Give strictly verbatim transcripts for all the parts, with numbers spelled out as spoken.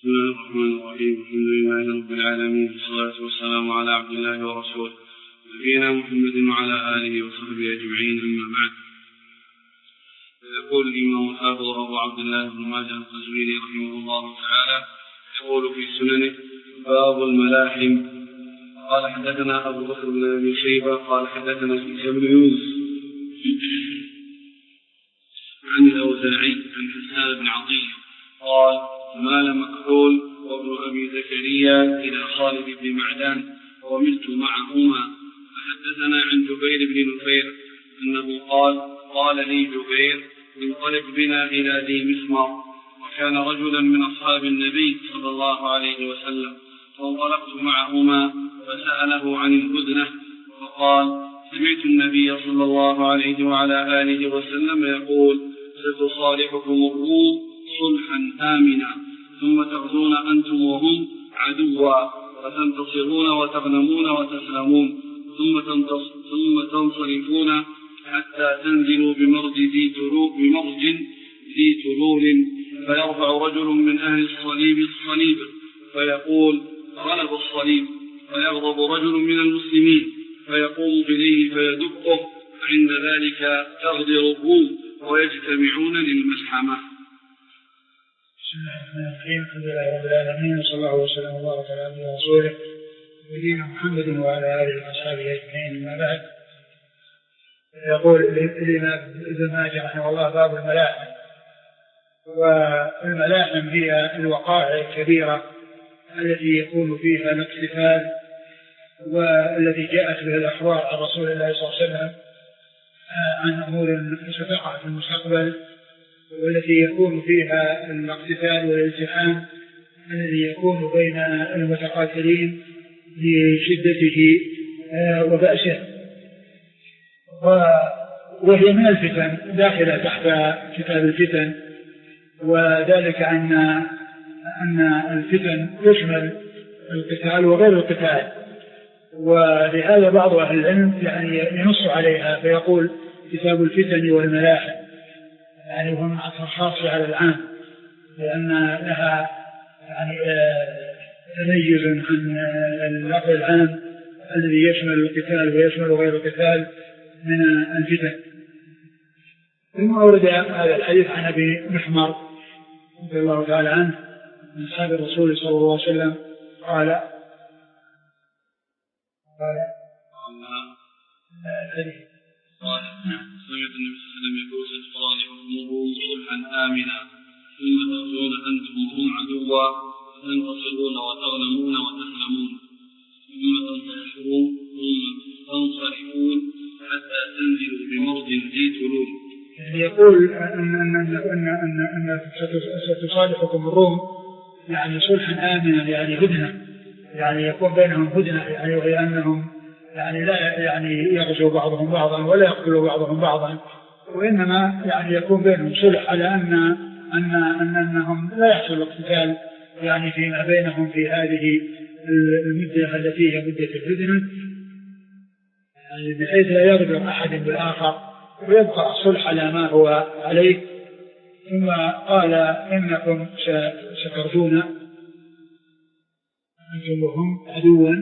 بسم الله الرحمن الرحيم. الحمد لله رب العالمين، والصلاة والسلام على عبد الله ورسوله نبينا محمد وعلى آله وصحبه أجمعين، أما بعد. يقول الإمام الحافظ أبو عبد الله بن ماجه القزويني رحمه الله تعالى يقول في سننه: باب الملاحم. قال حدثنا أبو بكر بن أبي شيبة قال حدثنا عيسى بن يونس عن الأوزاعي عن حسان بن عطية قال: مال مكحول وابن أبي زكريا إلى خالد بن معدان وملت معهما. فحدثنا عن جبير بن نفير أنه قال: قال لي جبير: انطلق بنا إلى ذي مسمر، وكان رجلا من أصحاب النبي صلى الله عليه وسلم، فانطلقت معهما فسأله عن الهدنة، فقال: سمعت النبي صلى الله عليه وعلى آله وسلم يقول: ستصالحكم الروم صلحا آمنا، ثم تغزون أنتم وهم عدوا، وتنتصرون وتغنمون وتسلمون، ثم, ثم تنصرفون حتى تنزلوا بمرج ذي بمرج ذي تلول، فيرفع رجل من أهل الصليب الصليب فيقول: غلب الصليب، فيغضب رجل من المسلمين فيقوم إليه فيدقه، عند ذلك تغدر الروم ويجتمعون للملحمة. بسم الله الرحمن الرحيم. الحمد لله رب العالمين، وصلى الله وسلم وبارك على عبده ورسوله نبينا محمد وعلى آله وصحبه أجمعين، أما بعد. يقول الإمام ابن ماجه رحمه الله: باب الملاحم. والملاحم هي الوقائع الكبيرة التي يكون فيها الاقتتال، والتي جاءت به الأخبار عن رسول الله صلى الله عليه وسلم عن أمور ستقع في المستقبل، والتي يكون فيها الاقتتال والالتحام الذي يكون بين المتقاتلين لشدته وبأسه، وهي من الفتن داخلة تحت كتاب الفتن. وذلك أن أن الفتن تشمل القتال وغير القتال، ولهذا بعض أهل العلم يعني ينص عليها فيقول: كتاب الفتن والملاحم، يعني هم خاصة على العام، لأن لها يعني تميز عن اللفظ العام الذي يشمل القتال ويشمل غير القتال من الفتن. ثم أورد هذا الحديث عن أبي محمر رضي الله تعالى عنه من أصحاب الرسول صلى الله عليه وسلم قال: قال قال سمعت النبي صلى الله عليه وسلم يقول: ستصالحكم الروم صلحا آمنا، ثم تغزون أنتم وهم عدوا، وتنتصرون وتغنمون وتسلمون، ثم تنتصرون ثم تنصرفون حتى تنزلوا بمرض ذي تلول. يقول أن أن أن أن أن ستصالحكم الروم يعني صلحا آمنا، يعني هدنة، يعني يكون بينهم هدنة، يعني وهي أنهم يعني لا يعني يغزو بعضهم بعضا ولا يقتلوا بعضهم بعضا، وإنما يعني يكون بينهم صلح، على أن أن أن أنهم لا يحصل اقتتال يعني فيما بينهم في هذه المدة التي هي مدة الهدنة، يعني بحيث لا يغدر أحد بالآخر ويبقى الصلح على ما هو عليه. ثم قال: إنكم سترجون أنتم وهم عدوا،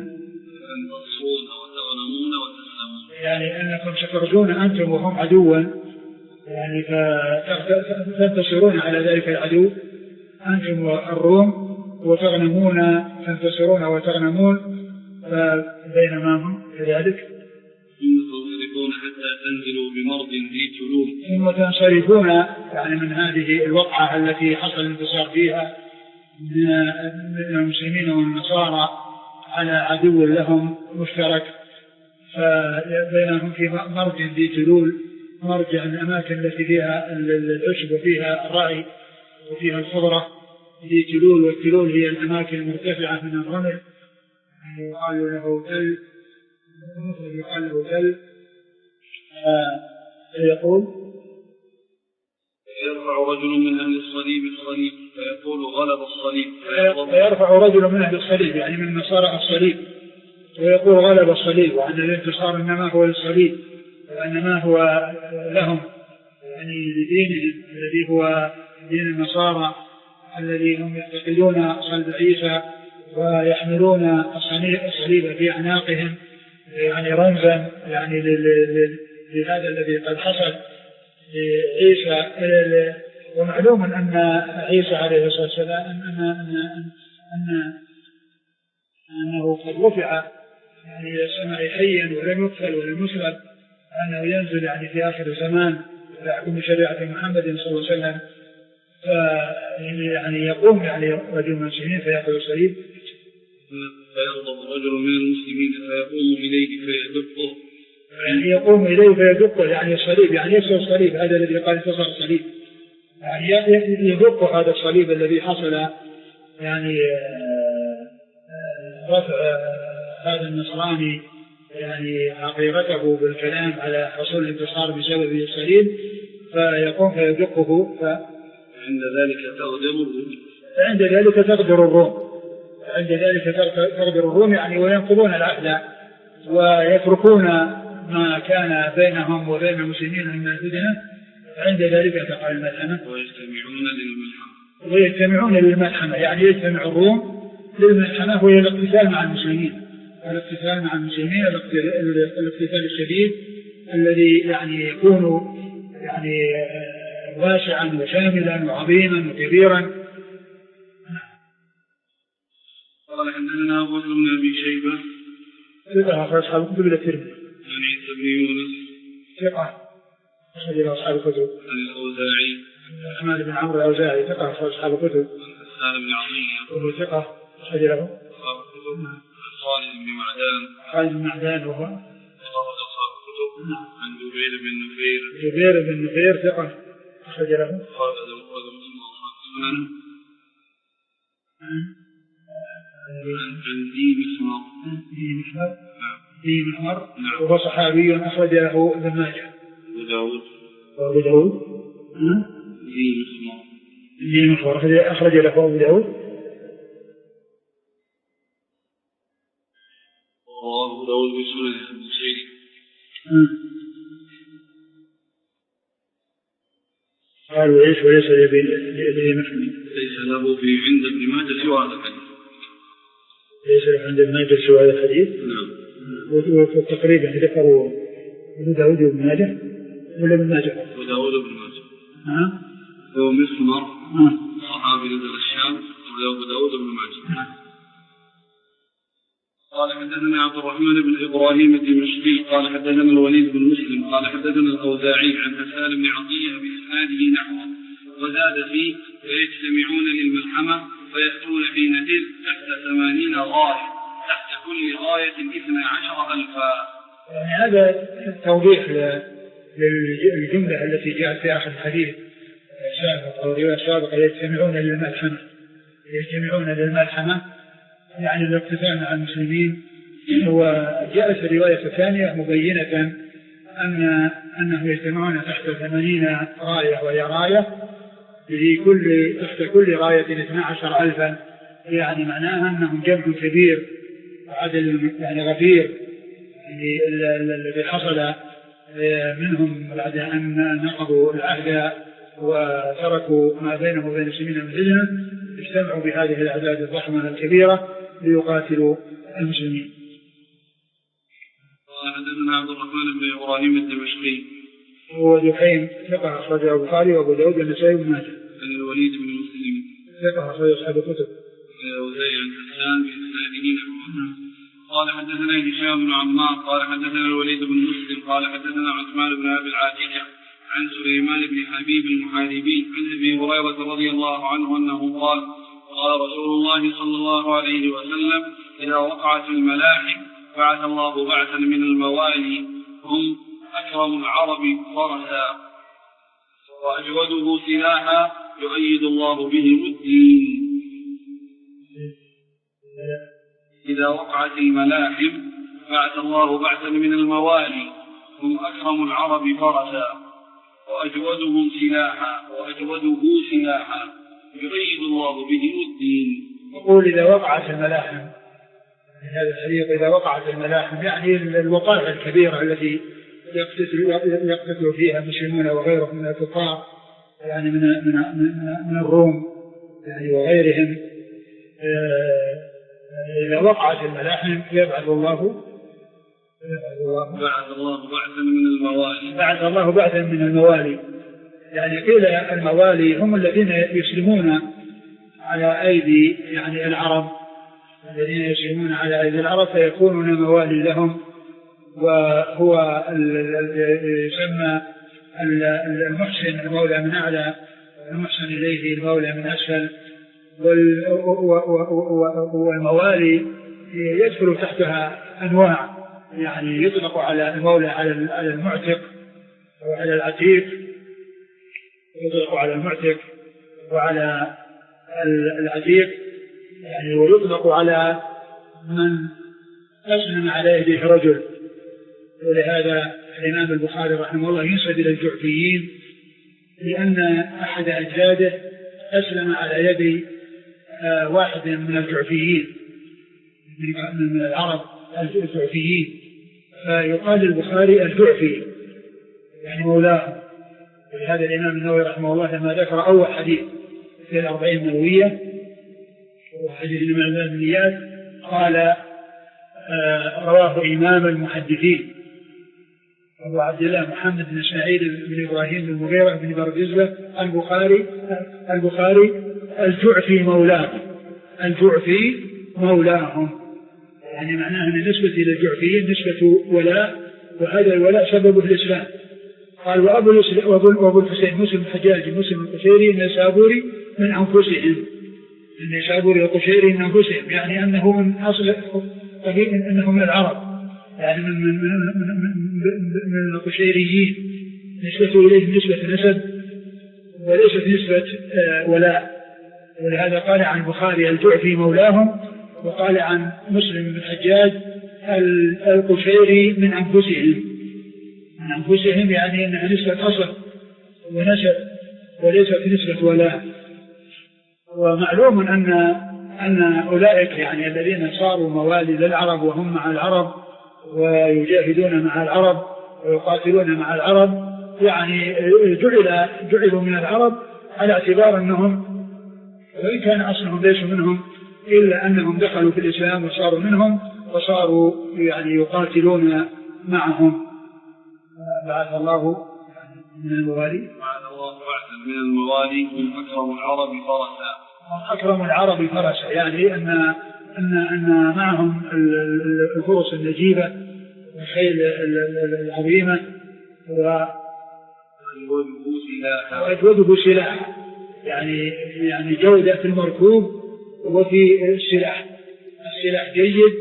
يعني أنكم سترجون أنتم وهم عدوا، يعني فتنتصرون على ذلك العدو أنتم والروم، وتغنمون تنتصرون وتغنمون، فبينما هم كذلك. تنصرفون حتى تنزلوا بمرض ذي تلول، ثم تنصرفون يعني من هذه الوقعة التي حصل الانتصار فيها من المسلمين والنصارى على عدو لهم مشترك، فبينهم في مرج ذي تلول، مرج الأماكن التي فيها العشب وفيها الرعي وفيها الخضرة، ذي تلول. والتلول هي الأماكن المرتفعة من الرمل، يقال له تل، يقال له تل. فيقول: يرفع رجل من أهل الصليب الصليب فيقول: غلب الصليب، فيرفع رجل من أهل الصليب يعني من نصارى الصليب ويقول: غلب الصليب، وأن الانتصار إنما هو للصليب، وإنما هو لهم يعني لدينهم الذي هو دين النصارى الذي هم يعتقدون صلب عيسى ويحملون الصليب في أعناقهم يعني رمزا يعني لهذا الذي قد حصل لعيسى. ومعلوم أن عيسى عليه الصلاة والسلام أن أن أن أنه قد رفع يعني إلى السماء حيا ولم يقتل ولم يسلب، أنه ينزل يعني في آخر الزمان ويحكم بشريعة محمد صلى الله عليه وسلم. يعني يقوم يعني رجل من المسلمين فيأخذ الصليب فيغضب رجل من المسلمين فيقوم إليه فيدقه، يعني يقوم إليه فيدقه يعني الصليب يعني يكسر الصليب، هذا الذي قال كسر الصليب يعني يدق هذا الصليب الذي حصل يعني رفع هذا النصراني يعني حقيقته بالكلام على حصول الانتصار بسبب الصليب، فيقوم فيدقه. فعند ذلك تغدر الروم عند ذلك تغدر الروم عند ذلك تغدر الروم يعني وينقضون العهد ويتركون ما كان بينهم وبين المسلمين من الفتنة. عند ذلك تقع الملحمة ويجتمعون للملحمة ويجتمعون للملحمة يعني يجتمع الروم للملحمة وهي الاقتتال مع المسلمين الاقتتال مع المسلمين الاقتتال الشديد الذي يعني يكون يعني واسعا وشاملا وعظيما وكبيرا. قال حدثنا أبو بكر بن أبي شيبة ثقة أخرج أصحاب الكتب إلى الترمذي. عن عيسى بن يونس ثقة أخرج إلى أصحاب الكتب. عن الأوزاعي أحمد بن عمرو الأوزاعي ثقة أخرج أصحاب الكتب. عن حسان بن عطية وهو ثقة أخرج له أصحاب الكتب. عن خالد بن معدان خالد بن معدان وهو أخرج أصحاب الكتب. عن جبير بن نفير جبير بن نفير ثقة أخرج له خالد بن مسلم عن ذي مسمار ذي مسمار ذي مسمار وهو صحابي أخرج له ابن ماجه أبو داود وأبو داود ذي مسمار ذي مسمار أخرج له أبو داود وأبو داود بسنة البصيري. قالوا ايش وليس لابي مسلم ليس له في عند ابن ماجه سوى هذا الحديث ليس له عند ابن ماجه سوى هذا الحديث. نعم. وتقريبا ذكروا ابو داود وابن ماجه ولا ابن ماجه؟ ابو داود وابن ماجه. ها؟ هو مسمر صحابي نزل الشام وابو داود وابن ماجه. نعم. قال حدثنا عبد الرحمن بن ابراهيم الدمشقي قال حدثنا الوليد بن مسلم قال حدثنا الاوزاعي عن حسان بن عطيه باسناده نحوه وزاد فيه فيجتمعون للملحمه فياتون حين اذ تحت ثمانين غايه تحت كل غايه اثنا عشر الفا. يعني هذا توضيح للجمله التي جاءت في اخر الحديث السابق او الروايه السابقه يجتمعون للملحمه يجتمعون للملحمه يعني الاقتتال مع المسلمين. وجاءت الرواية الثانية مبينة أن أنهم يجتمعون تحت ثمانين راية وهي راية لكل تحت كل راية اثنا عشر ألفا يعني معناها أنهم جمع كبير عدد يعني غفير الذي حصل منهم بعد أن نقضوا العهد وتركوا ما بينهم وبين المسلمين من الفتنة اجتمعوا بهذه الأعداد الضخمة الكبيرة ليقاتلوا المسلمين. قال حدثنا عبد الرحمن بن ابراهيم الدمشقي هو دحيم ثقة أخرجه البخاري وأبو داود والنسائي وابن ماجه. عن الوليد بن مسلم ثقة أخرج أصحاب الكتب. وزي عن حسان بإسناده نحوه. قال حدثنا هشام بن عمار قال حدثنا الوليد بن مسلم قال حدثنا عثمان بن أبي العاتية عن سليمان بن حبيب المحاربي عن أبي هريرة رضي الله عنه أنه قال قال رسول الله صلى الله عليه وسلم إذا وقعت الملاحم بعث الله بعثا من الموالي هم أكرم العرب فرسا وأجوده سلاحا يؤيد الله بهم الدين. إذا وقعت الملاحم بعث الله بعثا من الموالي هم أكرم العرب فرسا وأجودهم سلاحا وأجوده سلاحا يؤيد الله بهم الدين. يقول إذا وقعت الملاحم هذا الحديث إذا وقعت الملاحم يعني الوقائع الكبيرة التي يقتتل فيها المسلمون وغيرهم من الكفار يعني من من من, من الروم يعني وغيرهم إذا وقعت الملاحم يبعث الله بعث الله بعثا من الموالي بعث الله بعثا من الموالي. يعني قيل الموالي هم الذين يسلمون على أيدي يعني العرب، الذين يسلمون على أيدي العرب فيكونون موالي لهم، وهو يسمى المحسن المولى من أعلى، المحسن إليه المولى من أسفل. والموالي يدخل تحتها أنواع، يعني يطلق على المولى على المعتق وعلى العتيق، يطلق على المعتق وعلى العتيق يعني، ويطلق على من أسلم على يده رجل. ولهذا الإمام البخاري رحمه الله ينسب إلى الجعفيين لأن أحد أجداده أسلم على يد واحد من الجعفيين من العرب الجعفيين، فيقال البخاري الجعفي يعني مولاه. ولهذا الإمام النووي رحمه الله لما ذكر أول حديث في الأربعين النووية وحديث الإمام البنيات قال آه رواه إمام المحدثين أبو عبد الله محمد بن إسماعيل بن إبراهيم بن المغيرة بن بردزبة البخاري البخاري الجعفي مولاهم، الجعفي مولاهم، يعني معناها أن النسبة إلى الجعفيين نسبة ولاء، وهذا الولاء سببه الإسلام. قال وأبو وأبو الحسين مسلم الحجاج مسلم القشيري النيسابوري من أنفسهم، النيسابوري القشيري من أنفسهم، يعني أنه من أصل أنه من العرب، يعني من من من من, من القشيريين، نسبة إليه نسبة نسب وليست نسبة ولاء. ولهذا قال عن البخاري الجعفي مولاهم، وقال عن مسلم بن الحجاج القشيري من أنفسهم، من أنفسهم يعني أنها نسبة أصل ونسب وليست نسبة ولاء. ومعلوم أن أن أولئك يعني الذين صاروا موالي للعرب وهم مع العرب ويجاهدون مع العرب ويقاتلون مع العرب، يعني جعل جعلوا من العرب على اعتبار أنهم وإن كان أصلهم ليسوا منهم إلا أنهم دخلوا في الإسلام وصاروا منهم وصاروا يعني يقاتلون معهم. بعث الله من الموالي بعث الله بعثا من الموالي من أكرم العرب فرسا، أكرم العرب فرسا، يعني أن أن أن معهم الفرس النجيبة والخيل العظيمة وأجوده سلاح، يعني يعني جودة في المركوب وفي السلاح، السلاح جيد،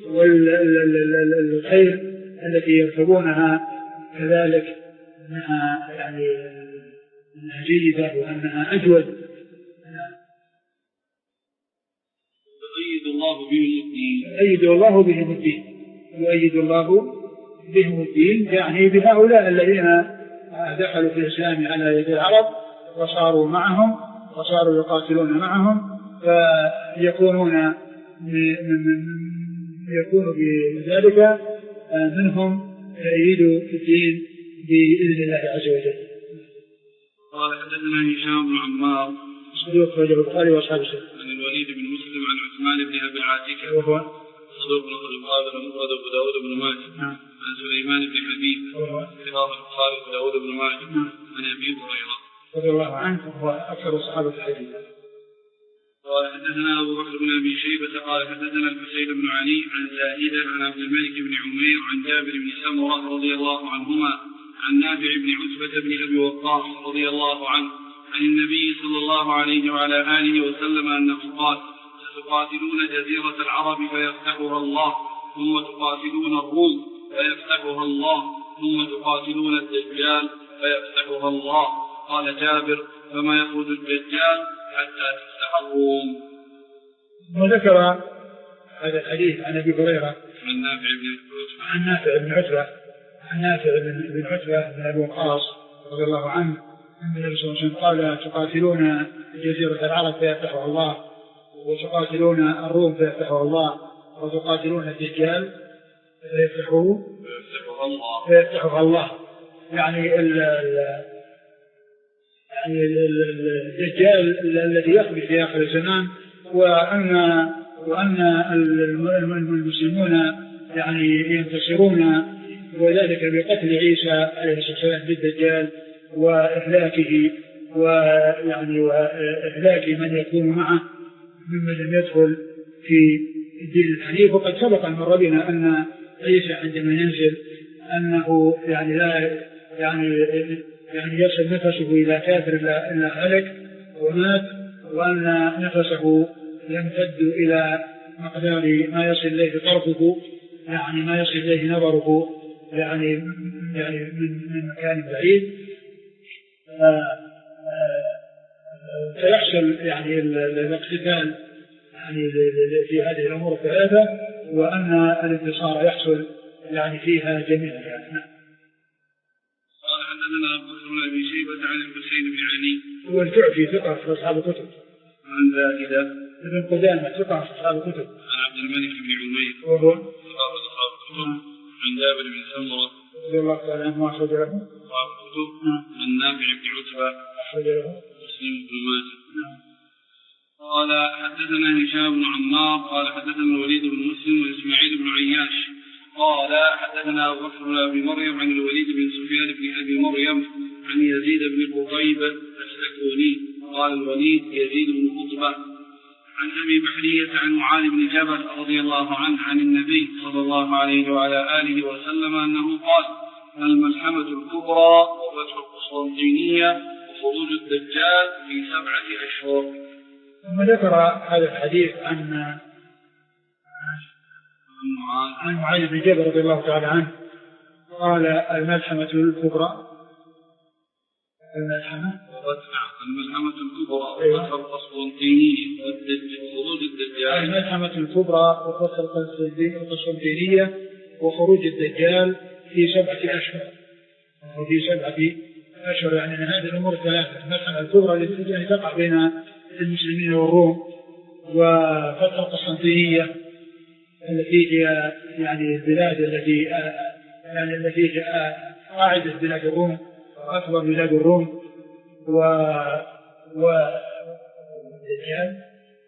والخيل التي يركبونها كذلك أنها يعني أنها جيدة وأنها أجود. يؤيد الله بهم الدين، يؤيد الله بهم الدين، يؤيد الله بهم الدين، يعني بهؤلاء الذين دخلوا في الإسلام على يد العرب وصاروا معهم وصاروا يقاتلون معهم، فيكونون يكون بذلك منهم يؤيد الدين بإذن الله عز وجل. قال حدثنا هشام بن عمار صدوق رجل البخاري واصحاب السنن عن الوليد بن مسلم عن عثمان بن ابي العاتكه وهو صدوق نقل البخاري ومفرد ابو داود بن ماجه عن سليمان بن حبيب كتاب البخاري وابو داود بن ماجه عن ابي هريره رضي الله عنه وهو اكثر الصحابه الحديث. قال حدثنا ابو بكر بن ابي شيبه قال حدثنا الحسين بن علي عن زائده عن عبد الملك بن عمير عن جابر بن سمره رضي الله عنهما عن نافع بن عتبه بن ابي وقاص رضي الله عنه عن النبي صلى الله عليه وعلى آله وسلم أنه قال ستقاتلون جزيرة العرب فيفتحها الله ثم تقاتلون الروم فيفتحها الله ثم تقاتلون الدجال فيفتحها الله. قال جابر فما يخرج الدجال حتى تفتح الروم. وذكر هذا الحديث عن أبي هريرة عن نافع بن عتبة عن نافع بن عتبة عن نافع بن عتبة بن أبي وقاص رضي الله عنه أن النبي صلى الله عليه وسلم قال تقاتلون جزيرة العرب فيفتحها الله وتقاتلون الروم فيفتحها الله وتقاتلون الدجال فيفتحه فيفتحها الله فيفتحها الله. يعني ال ال يعني الدجال الذي يخرج في آخر الزمان، وأن وأن المسلمون يعني ينتصرون وذلك بقتل عيسى عليه الصلاة والسلام بالدجال وإهلاكه، ويعني وإهلاك من يكون معه ممن لم يدخل في الدين الحنيف. وقد سبق المر بنا أن عيسى عندما ينزل أنه يعني لا يعني يعني يصل نفسه إلى كافر إلا هلك ومات، وأن نفسه يمتد إلى مقدار ما يصل إليه طرفه، يعني ما يصل إليه نظره يعني يعني من من مكان بعيد. فيحصل يعني الاقتتال يعني في هذه الأمور الثلاثة، وأن الانتصار يحصل يعني فيها جميعا. يعني قال حدثنا أبو بكر بن أبي شيبة عن الحسين بن علي هو الجعفي ثقة في أصحاب الكتب، عن زائدة ابن قدامة ثقة في أصحاب الكتب، عن عبد الملك بن عمير وهو ثقة في أصحاب الكتب، عن جابر بن سمرة رضي الله تعالى عنه أخرج له أصحاب الكتب، عن نافع بن عتبة أخرج له مسلم بن ماجه. قال حدثنا هشام بن عمار قال حدثنا الوليد بن مسلم وإسماعيل بن عياش قال حدثنا أبو بكر بن أبي مريم عن الوليد بن سفيان بن أبي مريم عن يزيد بن قطيب السكوني قال الوليد يزيد بن قطبة عن أبي بحرية عن معاذ بن جبل رضي الله عنه عن النبي صلى الله عليه وعلى آله وسلم أنه قال الملحمة الكبرى وفتح القسطنطينية وخروج الدجال في سبعة أشهر. ثم ذكر هذا الحديث عن عن معاذ بن جبل رضي الله تعالى عنه قال الملحمة الكبرى الملحمة الملحمة الكبرى وفتح القسطنطينية وخروج الدجال الملحمة الكبرى وفتح القسطنطينية وخروج الدجال في سبعة أشهر وفي سبعة أشهر يعني من هذه الأمور الثلاثة. الملحمة الكبرى التي تقع بين المسلمين والروم، وفتح القسطنطينية التي هي يعني البلاد التي يعني التي هي قاعدة بلاد الروم وأكبر بلاد الروم، و والدجال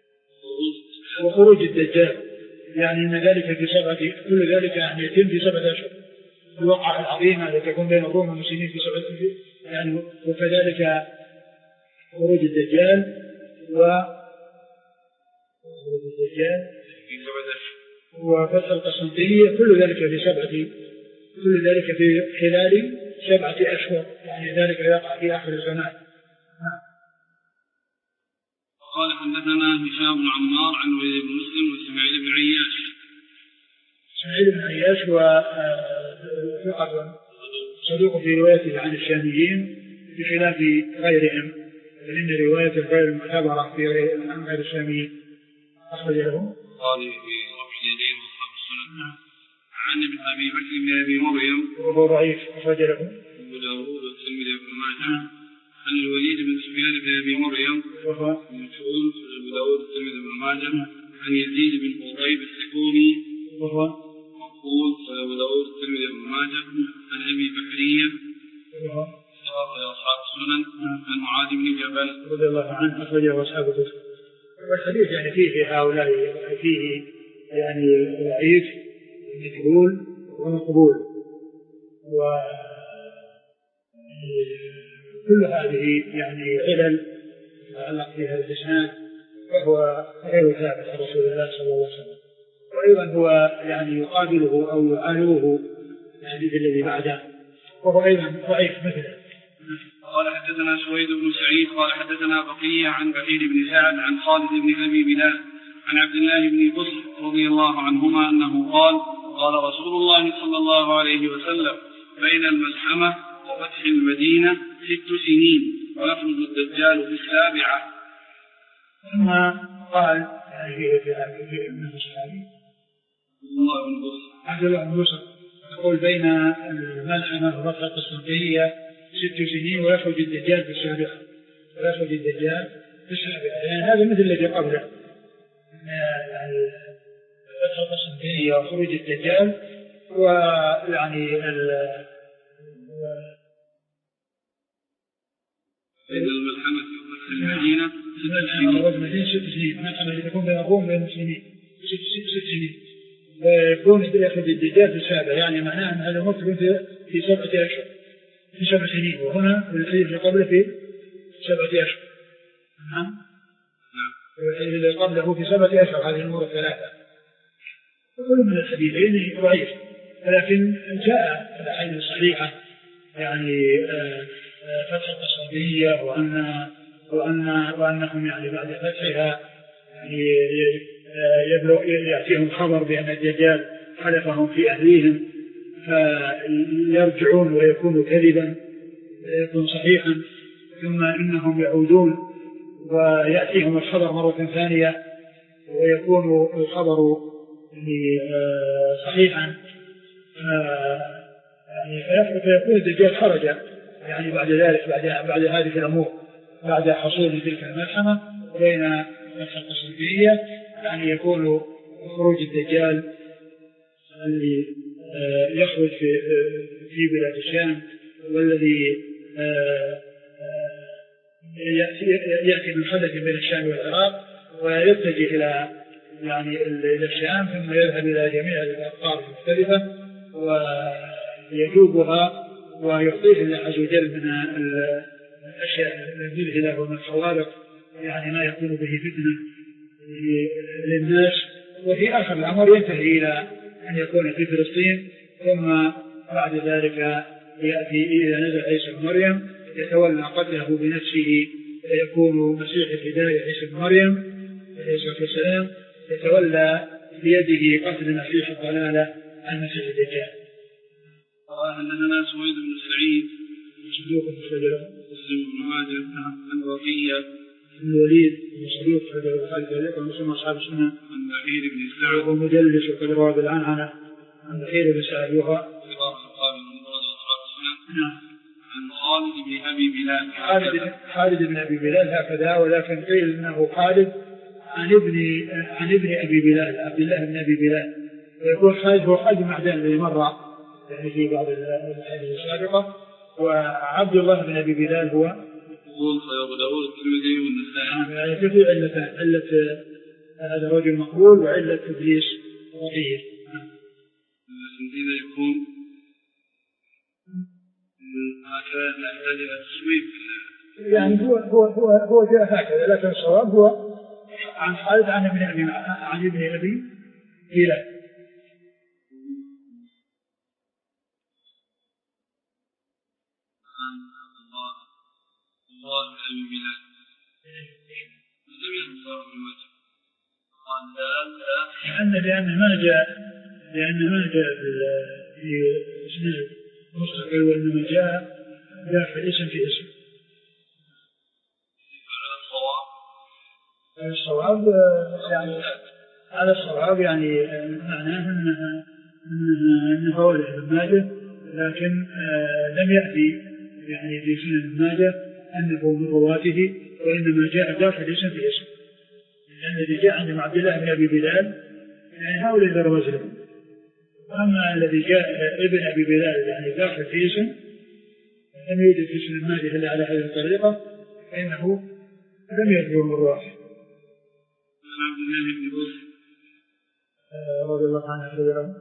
وخروج الدجال يعني ان ذلك في سبعة كل ذلك يعني يتم في سبعة أشهر. الوقعة العظيمة التي تكون بين الروم والمسلمين في سبعة أشهر يعني، وكذلك خروج الدجال وخروج الدجال وفتح القسطنطينية كل ذلك في سبعة كل ذلك في خلال سبعة أشهر يعني ذلك يقع في آخر الزمان. قال حدثنا هشام بن عمار عن وليد بن مسلم وإسماعيل بن عياش. إسماعيل بن عياش وثقة صدوق في روايته عن الشاميين بخلاف غيرهم، لأن رواية غير المعتبرة في غير الشاميين. أخرج له قال في رفع اليدين وأصحاب السنن عن ابن أبي بكر بن أبي مريم وهو ضعيف. أخرج له أبو داود والترمذي وابن ماجه عن الوليد بن سفيان بن أبي مريم وهو مشهور أبو داود والترمذي وابن ماجه عن يزيد بن قطيب السكوني وهو مقبول أبو داود والترمذي وابن ماجه عن أبي بكرية وهو أصحاب السنن عن معاذ بن جبل رضي الله عنه أخرجه أصحاب الكتب. والحديث يعني فيه هؤلاء فيه يعني ضعيف مجهول ومقبول، وكل هذه يعني علل يتعلق فيها الإسناد وهو غير ثابت عن رسول الله صلى الله عليه وسلم. وأيضا هو يعني يقابله أو يعارضه الحديث الذي بعده وهو أيضا ضعيف مثله. قال حدثنا سويد بن سعيد قال حدثنا بقية عن بكير بن سعد عن خالد بن أبي بلال عن عبد الله بن بصر رضي الله عنهما أنه قال قال رسول الله صلى الله عليه وسلم بين الملحمة وفتح المدينة ست سنين ويخرج الدجال في السابعة. ثم قال يعني في ابن الصحابي الله بن بصر عبد الله بن بصر يقول بين الملحمة وفتح القسطنطينية ست سنين ويخرج الدجال في السابعة ويخرج الدجال في السابعة يعني هذا مثل الذي قبله يعني فتح القسطنطينية وخروج الدجال ويعني إن الملحمة في المدينة ست سنين. المدينة ست سنين، الملحمة اللي تكون بين الروم بين المسلمين ست سنين. ويكون يأخذ الدجال في السابع، يعني معناه أن هذا الموت يكون في سبعة أشهر في سبع سنين، وهنا الحديث اللي قبله في سبعة أشهر. نعم. الحديث اللي قبله في سبعة أشهر، هذه الأمور الثلاثة. وكل من الحديثين ضعيف، ولكن جاء الأحاديث الصحيحة يعني فتح القصبية وأن وأن وأنهم يعني بعد فتحها يعني يبلغ يأتيهم خبر بأن الدجال خلفهم في أهليهم فيرجعون ويكون كذبا يكون صحيحا، ثم إنهم يعودون ويأتيهم الخبر مرة ثانية ويكون الخبر صحيحا، يعني فيكون الدجال خرج يعني بعد ذلك بعد بعد هذه الأمور، بعد حصول تلك الملحمة بين فتح القصبية، يعني يكون خروج الدجال الذي يخرج في في بلاد الشام، والذي يأتي من حدث بين الشام والعراق ويتجه إلى يعني إلى الشام، ثم يذهب إلى جميع الأقطار المختلفة ويجوبها ويعطيه الله عز وجل من الأشياء المذهلة ومن الخوارق، يعني ما يكون به فتنة للناس. وفي آخر الأمر ينتهي إلى أن يكون في فلسطين، ثم بعد ذلك يأتي إذا نزل عيسى بن مريم يتولى قتله بنفسه، فيكون مسيح الهداية عيسى بن مريم عليه الصلاة والسلام يتولى بيده قتل مسيح الضلالة المسيح الدجال. قال حدثنا سويد بن سعيد وصدوق بن سجرة مسلم بن ماجه عن ربيع بن الوليد وصدوق بن الخالد ومسلم أصحاب السنة عن بحير بن سعد ومدلس وقد روى بالعنعنة عن بحير بن سعد وها عن خالد بن أبي بلال خالد خالد بن أبي بلال هكذا، ولكن قيل إنه خالد عن ابن عن ابن أبي بلال عبد الله بن أبي بلال، ويكون خالد هو خالد معدان الذي مر يعني في بعض الأحاديث السابقة، وعبد الله بن أبي بلال هو يقول أبو داود الترمذي والنسائي. يعني في علتان، علة هذا الرجل مقبول وعلة إبليس وغير. إذا يكون هكذا نحتاج إلى تسويق، يعني هو هو هو هو جاء هكذا، لكن الصواب هو عن خالد عن ابن أبي عن ابن أبي بلال. الله أبي بلال لم ينصر بالوجه قال لا لأن لأن ما جاء لأن ما جاء في اسناد مستقل، وإنما جاء جاء في اسم في اسم. على الصواب الصواب يعني على الصواب يعني معناه أنها أنها أنه هو ابن ماجه، لكن لم يأتي يعني في سنن ابن ماجه أنه من رواته، وإنما جاء داخل اسم في اسم، لأن الذي جاء عند عبد الله بن أبي بلال يعني هؤلاء ذروة له، أما الذي جاء ابن أبي بلال يعني داخل في اسم لم يوجد في سنن ماجه إلا على هذه الطريقة، فإنه لم يذكر من رواته. عبد الله بن بوس رضي الله عنه خيرا.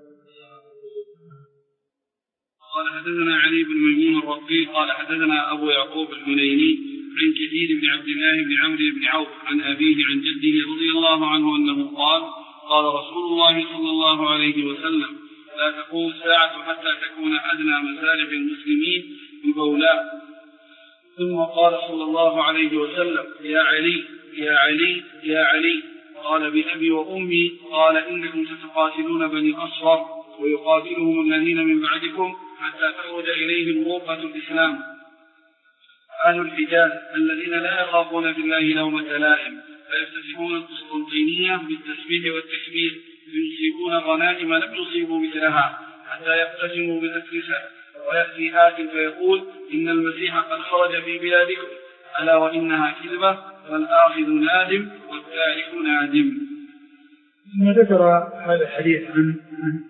قال حدثنا علي بن ميمون الرقي قال حدثنا أبو يعقوب الحنيني عن كثير بن عبد الله بن عمرو بن عوف عن أبيه عن جده رضي الله عنه أنه قال قال رسول الله صلى الله عليه وسلم لا تقوم الساعة حتى تكون أدنى مسالك المسلمين ببولاء. ثم قال صلى الله عليه وسلم يا علي يا علي يا علي قال بأبي وأمي قال إنكم ستقاتلون بني أصفر ويقاتلهم الذين من بعدكم حتى تخرج إليهم روقة الإسلام أهل الحجاز الذين لا يخافون بالله لومة لائم فيفتتحون القسطنطينية بالتسبيح والتكبير فيصيبون غنائم لم يصيبوا مثلها حتى يقتسموا بالأسلحة. ويأتي آت فيقول إن المسيح قد خرج في بلادكم ألا وإنها كذبة والآخذ نادم والتارك نادم. ثم ذكر هذا الحديث عن عن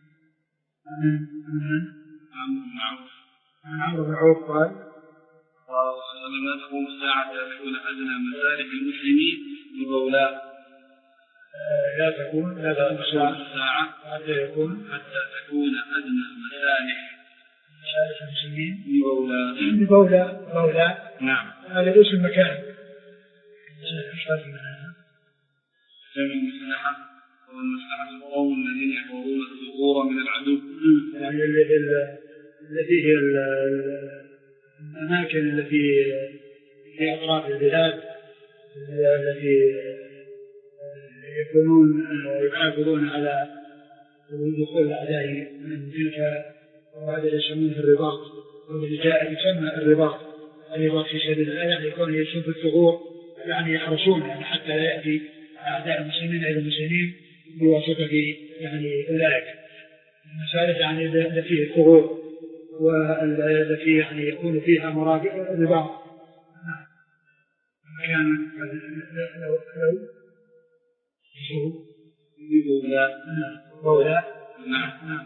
عن عن عمرو بن عوف قال ولما تقوم الساعة تكون أدنى مسالك المسلمين ببولاء. لا تكون لا تكون الساعة حتى يكون حتى تكون أدنى مسالك مسالك المسلمين ببولاء. ببولاء بولاء نعم. هذا اسم المكان. جمع المسلحة والمسلحة القوم الذين يحفظون الثغور من العدو. يعني التي هي الأماكن التي في أطراف البلاد التي يكونون يحافظون على دخول الأعداء من تلك، وهذا يسمونه الرباط، والذي جاء يسمى الرباط. الرباط في سبيل الله يعني يكون يسوق الثغور، يعني يحرسون يعني حتى لا يأتي أعداء المسلمين إلى المسلمين بواسطة يعني أولئك. المسالك يعني التي فيه الثغور والتي يعني يكون فيها مراقب الرباط. كان لو لو بولاء. بولاء. نعم. نعم.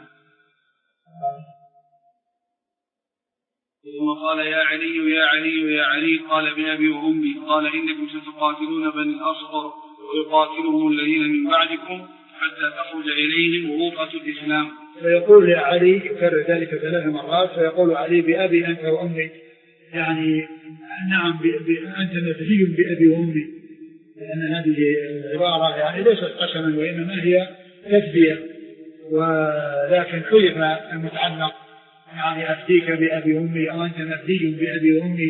ثم قال يا علي يا علي يا علي قال بأبي وأمي قال إنكم ستقاتلون بني الأصفر ويقاتلهم الذين من بعدكم حتى تخرج إليهم غرفة الإسلام. فيقول يا علي يكرر ذلك ثلاث مرات، فيقول علي بأبي أنت وأمي، يعني نعم أنت نبي بأبي وأمي، لأن هذه العبارة يعني ليست قسما وإنما هي تثبية، ولكن حذف المتعلق يعني أفديك بأبي وأمي أو أنت مفدي بأبي وأمي.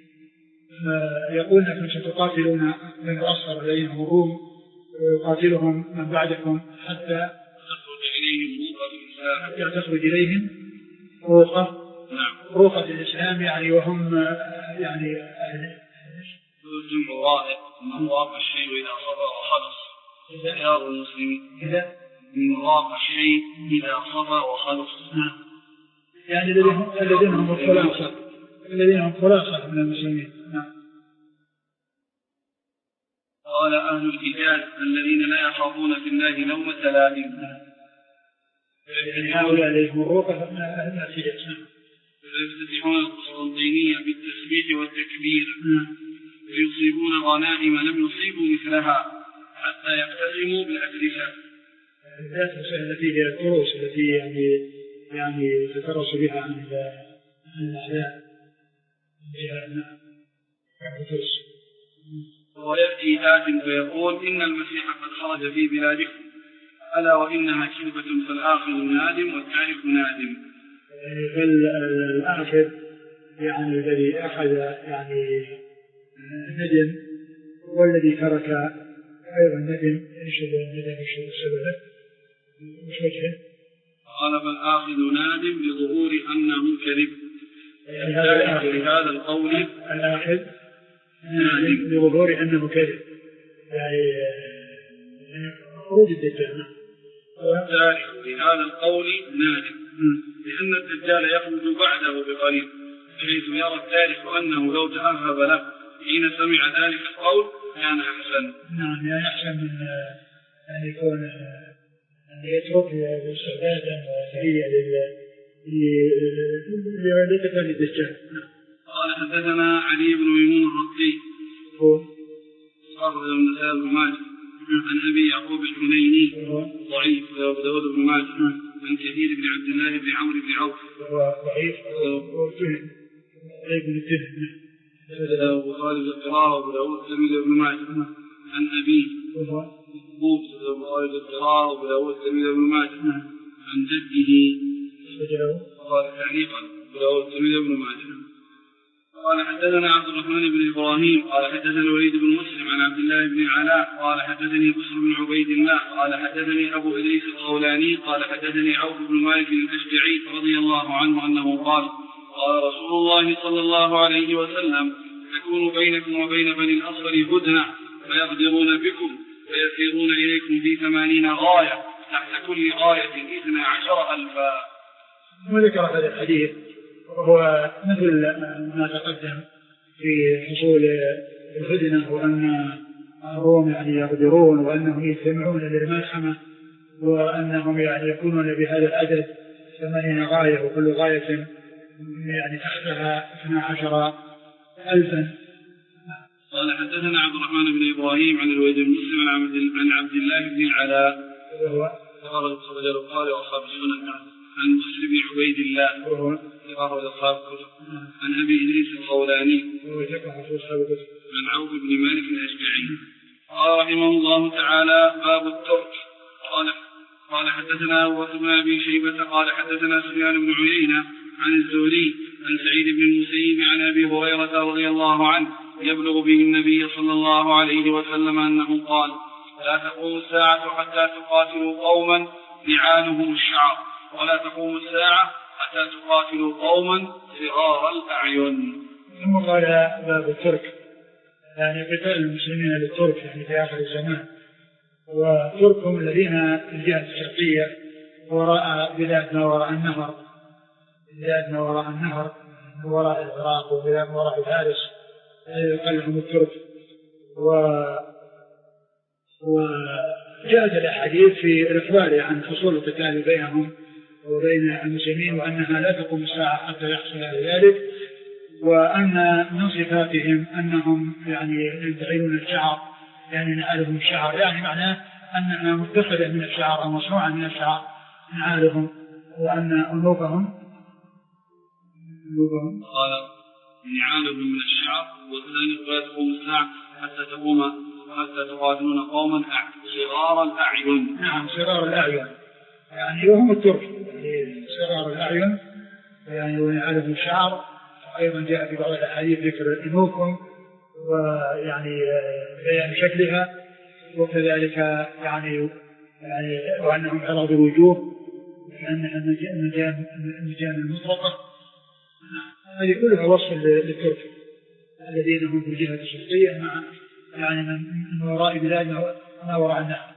يقول أنكم ستقاتلون من الأصفر الذين هم الروم ويقاتلهم من بعدكم حتى تخرج إليهم غرفة الإسلام. حتى تخرج إليهم غرفة غرفة الإسلام، يعني وهم يعني جمع رائع من واقع الشيء وإذا صبر وخلص. خيار المسلمين إذا من واقع الشيء إذا صبر وخلص. يعني الذين هم الخلاصة الذين هم خلاصة من المسلمين. نعم. قال أهل الحجاز الذين لا يخافون في الله لومة لائم. يعني هؤلاء الذين الروقة أهل الحجاز. ويفتتحون القسطنطينية بالتسبيح والتكبير ويصيبون غنائم لم يصيبوا مثلها حتى يقتسموا بالأجلسة. التي هي التروس التي يعني يعني تترس بها عن الأعداء. ويأتي آت فيقول إن المسيح قد خرج في بلادكم ألا وإنها كذبة فالآخر نادم والتارك نادم. فالآخر يعني الذي أخذ يعني ندم والذي ترك أيضا ندم. إيش الندم إيش السبب إيش وجهه؟ قال فالآخذ نادم لظهور أنه كذب. هذا القول الآخذ نادم لظهور أنه كذب، يعني خروج الدجال. والتاريخ لهذا القول نادم لأن الدجال يخرج بعده بقريب، حيث يرى التاريخ أنه لو تأهب له حين سمع ذلك القول كان أحسن. نعم يعني أحسن من أن يكون أن يترك استعدادا وسريا لقتال الدجال. قال حدثنا علي بن ميمون الرقي صاحب النسائي بن ماجه عن أبي يعقوب الحنيني ضعيف وأبو داود بن ماجه عن كثير بن عبد الله بن عمرو بن عوف ضعيف وفهم ضعيف بن التهم. حدثنا أبو خالد القراء وأبو داود الترمذي بن ماجه عن أبي موسى أبو خالد القراء وأبو داود الترمذي بن ماجه عن جده قال تعليقا أبو داود الترمذي بن ماجه. قال حدثنا عبد الرحمن بن إبراهيم قال حدثنا الوليد بن مسلم عن عبد الله بن علاء قال حدثني بشر بن عبيد الله قال حدثني أبو إدريس الخولاني قال حدثني عوف بن مالك الأشجعي رضي الله عنه أنه قال قال رسول الله صلى الله عليه وسلم تكون بينكم وبين بني الأصفر هدنة فيغدرون بكم فيسيرون إليكم في ثمانين غاية تحت كل غاية اثنا عشر ألفا. وذكر هذا الحديث وهو مثل ما تقدم في حصول الهدنة وأن الروم يعني يغدرون وأنهم يجتمعون للملحمة وأنهم يعني يكونون بهذا العدد ثمانين غاية وكل غاية يعني تحتها اثنا عشر ألفا. قال حدثنا عبد الرحمن بن إبراهيم عن الوليد بن مسلم عن عبد الله بن العلاء وهو خرج البخاري وأصحاب السنن عن بشر بن عبيد الله وهو خرج أصحاب الكتب عن أبي إدريس الخولاني عن عوف بن مالك الأشجعي قال رحمه الله تعالى باب الترك. قال قال حدثنا أبو بكر بن أبي شيبة قال حدثنا سفيان بن عيينة عن الزهري عن سعيد بن المسيب عن أبي هريرة رضي الله عنه يبلغ به النبي صلى الله عليه وسلم أنه قال لا تقوم الساعة حتى تقاتلوا قوما نعالهم الشعر ولا تقوم الساعة حتى تقاتلوا قوما صغار الأعين. ثم قال باب الترك يعني قتال المسلمين للترك يعني في آخر الزمان، وتركهم الذين في الجهة الشرقية وراء بلاد ما وراء النهر بلاد ما وراء النهر وراء العراق وبلاد ما وراء فارس قال لهم الترك. و وجاءت الأحاديث في الإخبار عن حصول القتال بينهم وبين المسلمين وأنها لا تقوم الساعة حتى يحصل ذلك، وأن من صفاتهم أنهم يعني يدعون الشعر يعني نعالهم الشعر يعني معناه أنها متخذة من الشعر أو مصنوعة من الشعر نعالهم، وأن أنوفهم أنوفهم قال نعالهم من الشعر. والثاني لا تقوم الساعة حتى تقوم حتى تقاتلون قوما صغار الأعين. نعم صغار الأعين يعني وهم الترك يعني صغار الأعين يعني ونعالهم الشعر. أيضا جاء في بعض الأحاديث ذكر أنوفهم ويعني بيان شكلها وكذلك يعني يعني وأنهم عرض الوجوه لأن النجام المطلقة. هذه كلها وصف للترك الذين هم في الجهة الشرقية مع يعني من وراء بلاد ما وراء النهر.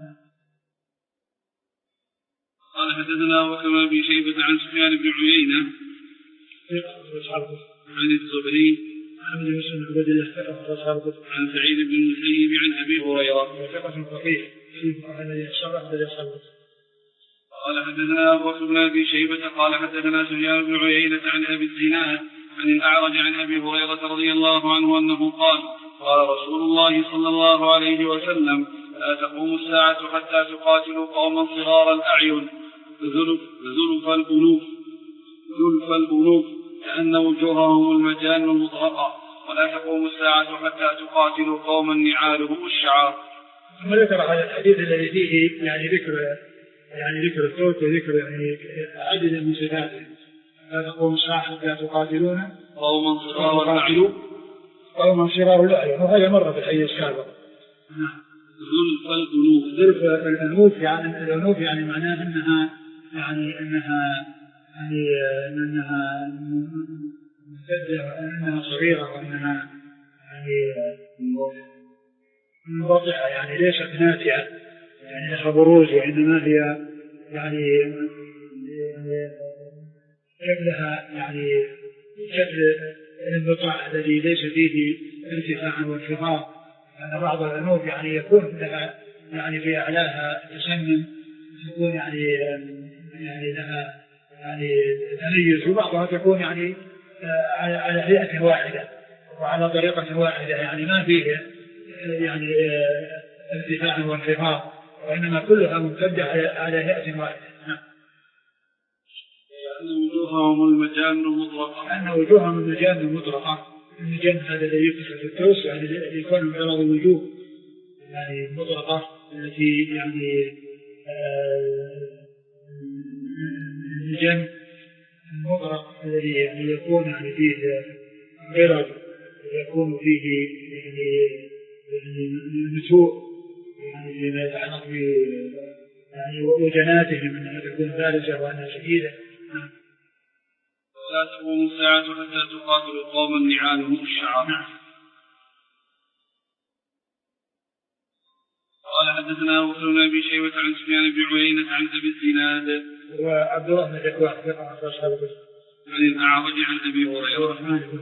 قال حدثنا وكما أبي شيبة عن سفيان بن عيينة عن الزهري عن سعيد بن المسيب عن أبي هريرة قال حدثنا أبو بكر بن أبي شيبة قال حدثنا سفيان بن عيينة عن أبي الزناد عن الأعرج عن أبي هريرة رضي الله عنه أنه قال قال رسول الله صلى الله عليه وسلم لا تقوم الساعة حتى تقاتلوا قوما صغار الأعين زلف الأنوف زلف الأنوف كأن وجوههم المجان المطرقة ولا تقوم الساعة حتى تقاتلوا قوما نعالهم الشعار. ثم ذكر هذا الحديث الذي فيه يعني ذكر يعني ذكر الترك وذكر يعني عدد من صفاته. لا تقوم الساعة حتى تقاتلون قوما صغار الأعين قوما صغار الأعين، وهذا مرة في الحديث السابق. زلف الأنوف زلف الأنوف يعني الأنوف يعني معناه أنها يعني أنها يعني أنها ممتدة وأنها صغيرة وأنها يعني منبطحة يعني ليست ناتئة يعني لها بروز، وإنما هي يعني شكلها يعني شكل الانبطاح الذي ليس فيه ارتفاع وانخفاض. لأن بعض الأنوف يعني يكون لها يعني في أعلاها تسنن تكون يعني يعني لها يعني تميز، وبعضها تكون يعني على هيئة واحدة وعلى طريقة واحدة يعني ما فيه يعني ارتفاع وانخفاض، وإنما كلها ممتدة على هيئة واحدة. لأن وجوههم المجان المطرقة لأن وجوههم المجان المطرقة. المجان هذا الذي يكتب في التوس يعني يكون من عرض الوجوه يعني المطرقة التي يعني المجان المطرق الذي يعني يكون يعني فيه غرض ويكون فيه يعني نتوء يعني فيما يتعلق ب يعني وجناتهم أنها تكون بارزة وأنها شديدة. ولا تقوم الساعة حتى تقاتل قوما نعالهم الشعر. قال حدثنا أبو بكر بن أبي شيبة عن سفيان بن عيينة عن أبي الزناد وعبد الله بن ذكوان ثقة عن أصحاب عن الأعرج عن أبي هريرة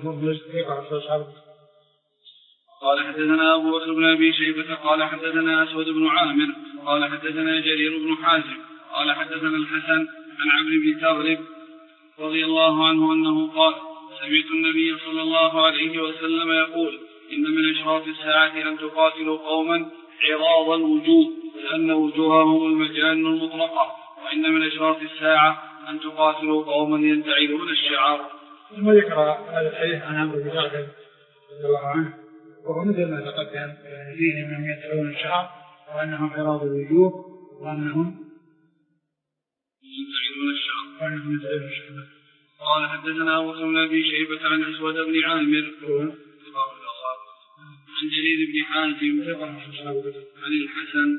قال حدثنا أبو بكر بن أبي شيبة قال حدثنا أسود بن عامر قال حدثنا جرير بن حازم قال حدثنا الحسن عن عمرو بن تغلب رضي الله عنه أنه قال سمعت النبي صلى الله عليه وسلم يقول إن من أشراط الساعة أن تقاتلوا قوما عراض الوجوه لأن وجوههم المجان المطلقة، وإن من أشراط الساعة أن تقاتلوا قوما ينتعلون الشعر. ثم ذكر هذا الحديث عن عمرو بن معبد رضي الله عنه وهو مثل ما تقدم فيهم من ينتعلون الشعر وأنهم عراض الوجوه وأنهم ينتعلون الشعر وأنهم ينتعلون الشعر. قال حدثنا أبو بكر بن أبي شيبة عن أسود بن عامر عن جرير بن حازم عن الحسن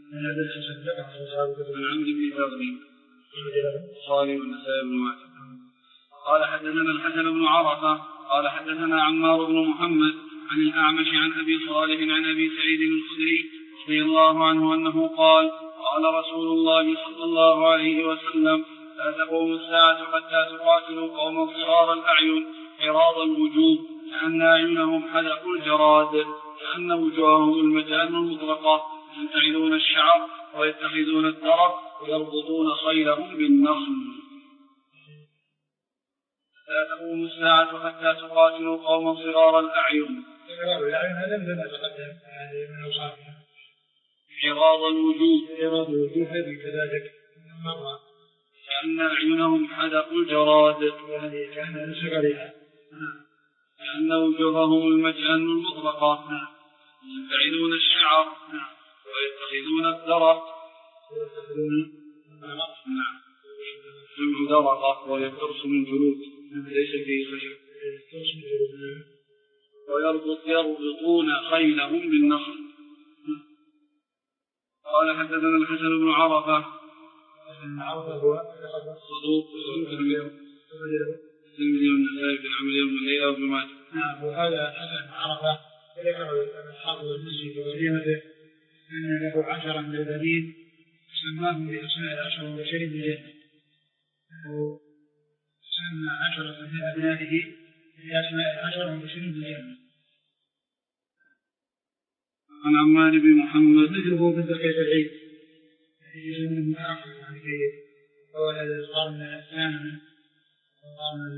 عن عمرو بن ثغر البخاري والنسائي بن ماجه. قال حدثنا الحسن بن عرفة قال حدثنا عمار بن محمد عن الأعمش عن أبي صالح عن أبي سعيد الخدري رضي الله عنه أنه قال قال رسول الله صلى الله عليه وسلم لا تقوم الساعة حتى تقاتلوا قوما صغار الأعين عراض الوجوه كأن أعينهم حلق الجراد كأن وجوههم المجان المطلقة ينتعلون الشعر ويتخذون الدرق ويربطون خيلهم بالنخل. لا تقوم الساعة حتى تقاتلوا قوما صغار الأعين. صغار الأعين هذا لما تقدم من أوصافهم. عراض الوجوه عراض الوجوه هذه كذلك مرة كأن أعينهم حدق الجراد يعني كأن صغرها كأن وجوههم المجان المطلقة ينتعلون الشعر ويتخذون الدرق نعم جمع درقة ويقترص من جلود ليس فيه خشب ويربط يربطون خيلهم بالنخل. قال حدثنا الحسن بن عرفة صدوق الترمذي والنسائي في العمل يوم الليلة وابن ماجه. نعم وهذا حسن عرفة ذكر الحافظ المزي في ترجمته أن له عشرا من البنين سماهم بأسماء العشر المبشرين بالجنة وسمى عشرة من أبنائه بأسماء العشر المبشرين بالجنة. عن عمار بن محمد مثله من بقية العيد يجب من المتأخر يعني في أول القرن الثامن القرن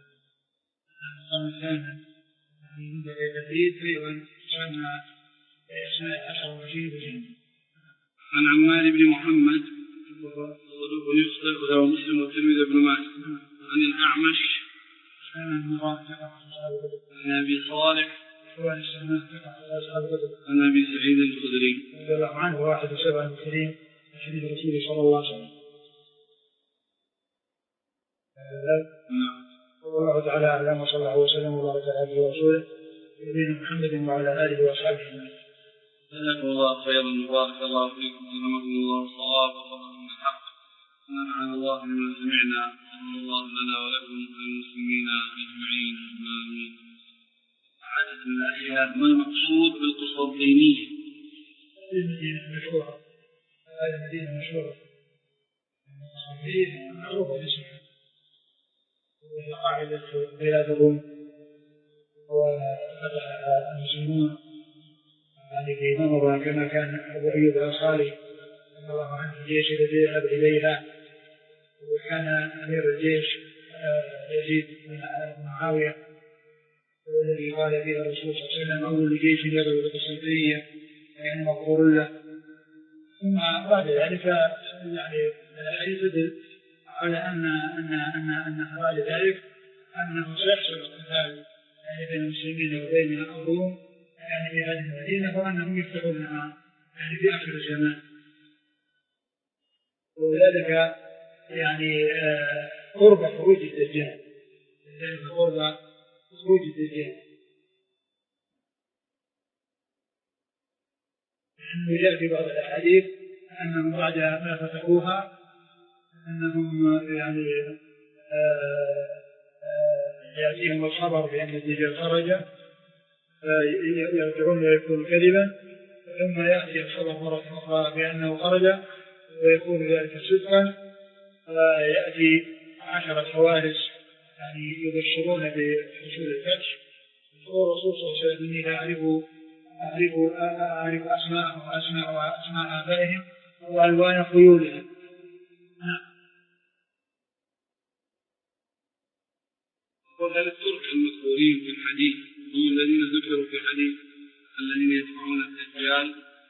الثامن من بقية العيد أيضا سمى بأسماء العشر المبشرين بالجنة. عن عمار بن محمد صدوق يخطئ وله مسلم والترمذي وابن ماجه. عن الأعمش عن أبي صالح عن أبي سعيد الخدري رضي الله عنه واحد وسبع المسلمين حديث الرسول صلى الله عليه وسلم. نعم. والله تعالى أعلم وصلى الله وسلم وبارك على عبده ورسوله نبينا محمد وعلى آله وأصحابه أجمعين. جزاكم الله خيرا وبارك الله فيكم وجزاكم الله الصواب وفضل الحق. نفعنا الله بما سمعنا وصلى الله لنا ولكم وللمسلمين أجمعين آمين. عدد من الأسئلة ما المقصود بالقسطنطينية؟ هذه المدينة مشهورة هذه المدينة مشهورة القسطنطينية معروفة باسمها وهي قاعدة بلاد الروم وفتحها المسلمون يعني في نمرة كما كان أبو أيوب الأنصاري رضي الله عنه الجيش الذي يذهب إليها وكان أمير الجيش يزيد بن معاوية والذي قال فيه الرسول صلى الله عليه وسلم أول جيش يغزو القسطنطينية يعني مغفور له. ثم بعد ذلك يعني الحديث يدل على أن أن أن أن بعد ذلك أنه سيحصل القتال يعني بين المسلمين وبين الروم يعني في هذه المدينة وأنهم يفتحونها يعني في آخر الزمان. وذلك يعني قرب خروج الدجال ذلك قرب خروج الدجال لأنه جاء في بعض الأحاديث أنهم بعد ما فتحوها أنهم يعني يأتيهم الخبر بأن الدجال خرج فيرجعون ويكون كذبا ثم يأتي الخبر مرة أخرى بأنه خرج ويكون ذلك صدقا فيأتي عشرة حوادث يعني يبشرون بحصول الفتح. والرسول صلى الله عليه وسلم إني لا أعرف أعرف أعرف أسماءهم وأسماء وأسماء آبائهم وألوان خيولهم. وهل الترك المذكورين في الحديث هم الذين ذكروا في الحديث الذين يتبعون الدجال؟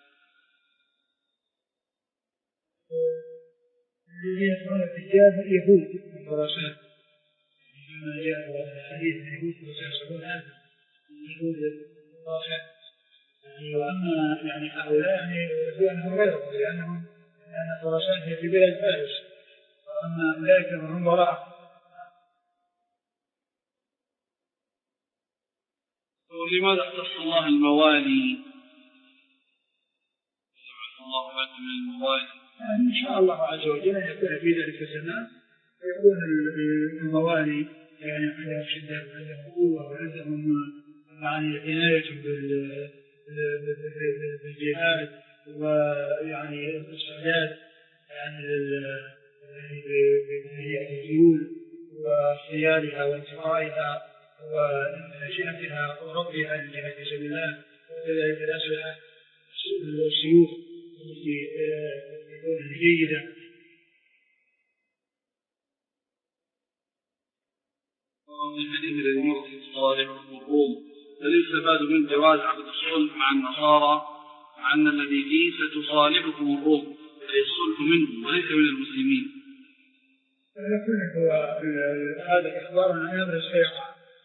الذين يتبعون الدجال يهود من خراسان، كما جاء في الحديث يهود وسيصلون هذا يهود خراسان. وأما يعني هؤلاء يعني أنهم غيرهم، لأنهم لأن خراسان هي في بلاد فارس، وأما أولئك فهم وراء. ولماذا اختص الله الموالي؟ الله بعد من الموالي يعني إن شاء الله عز وجل أن يكون في ذلك الزمان يكون الموالي يعني عندهم شدة وعندهم قوة وعندهم يعني عناية بالجهاد ويعني الاستعداد يعني بهيئة الخيول واختيارها وانتقائها ونشأتها وربها لجهاد سبيل الله، وكذلك الأسلحة والسيوف التي تكون جيدة. وفي الحديث الذي مر في الصالح والروم هل يستفاد من جواز عقد الصلح مع النصارى مع أن الذي فيه ستصالحكم الروم أي الصلح منهم وليس من المسلمين؟ يكون هو هذا إخبار عن أمر السيقع،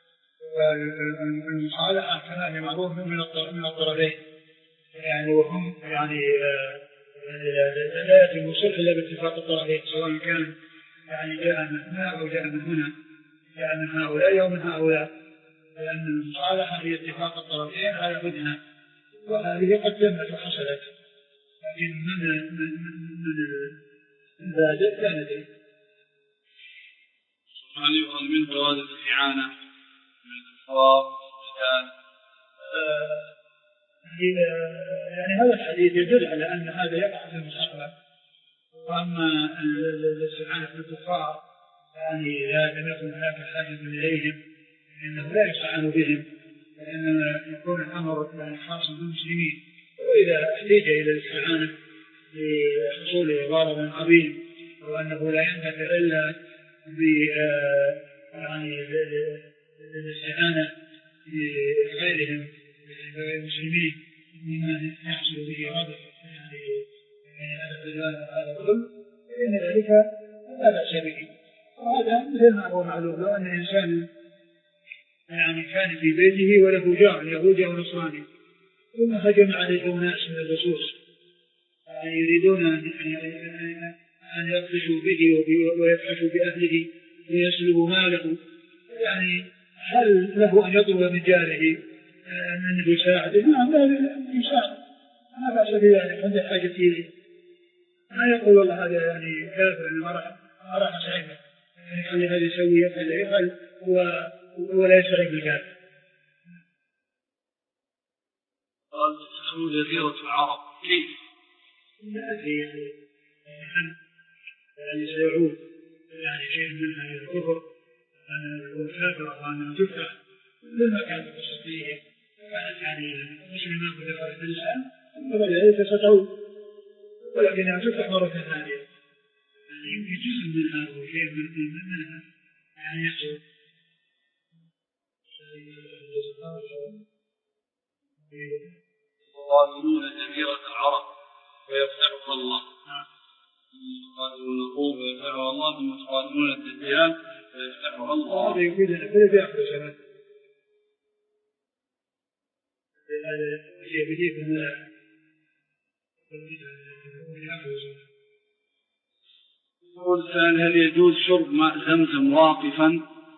والمصالحة كما هي معروف من الطرفين يعني، وهم يعني لا يتم الصلح إلا باتفاق الطرفين سواء كان يعني جاء من هنا أو جاء من هنا، جاء من هؤلاء أو من هؤلاء، لأن المصالحة هي اتفاق الطرفين على بدها، وهذه قد تمت وحصلت، لكن من من من البادئ كان ذلك. هل يؤخذ من جواز الاستعانة من الكفار والقتال؟ يعني هذا الحديث يدل على أن هذا يقع في المستقبل، وأما الاستعانة بالكفار يعني لا لم يكن هناك حاجة إليهم إنه لا يستعان بهم، لأنما يكون الأمر خاصا بالمسلمين، وإذا احتاج إلى الاستعانة لحصول غرض عظيم وأنه لا ينتفع إلا ب يعني الاستعانة بغيرهم المسلمين مما يحصل به غضب يعني هذا الرجال هذا الكل، فإن ذلك لا بأس به. وهذا مثل ما هو معلوم، لو أن إنسان يعني كان في بيته وله جار يهودي أو نصراني ثم هجم عليه ناس من اللصوص يعني يريدون أن يبطشوا به ويبحثوا بأهله ويسلبوا ماله، يعني هل له أن يطلب من جاره أنه يساعده؟ نعم لا يساعد، ما بأس بذلك عند حاجة إليه، ما يقول والله هذا يعني كافر ما راح ما راح أساعده يعني هذا يسوي يفعل يفعل ولا يسعد بالكافر. قال تسألوا جزيرة العرب كيف؟ يعني يعني سيعود يعني شيء منها إلى الكفر والكافر وأنها تفتح لما كانت تستطيع كانت يعني مسلمة ودخلت الإسلام وبدأت ستعود، ولكنها تفتح مرة ثانية يعني يمكن جزء منها وشيء منها يعني يحصل. يقاتلون جزيرة العرب ويفتحها الله، يقاتلون الروم ويفتحها الله، ثم يقاتلون الدجال ويفتحها الله. هذا يفيد الأخير في آخر الزمان. هذا يبديك من السؤال الثاني هل يجوز شرب ماء زمزم واقفا؟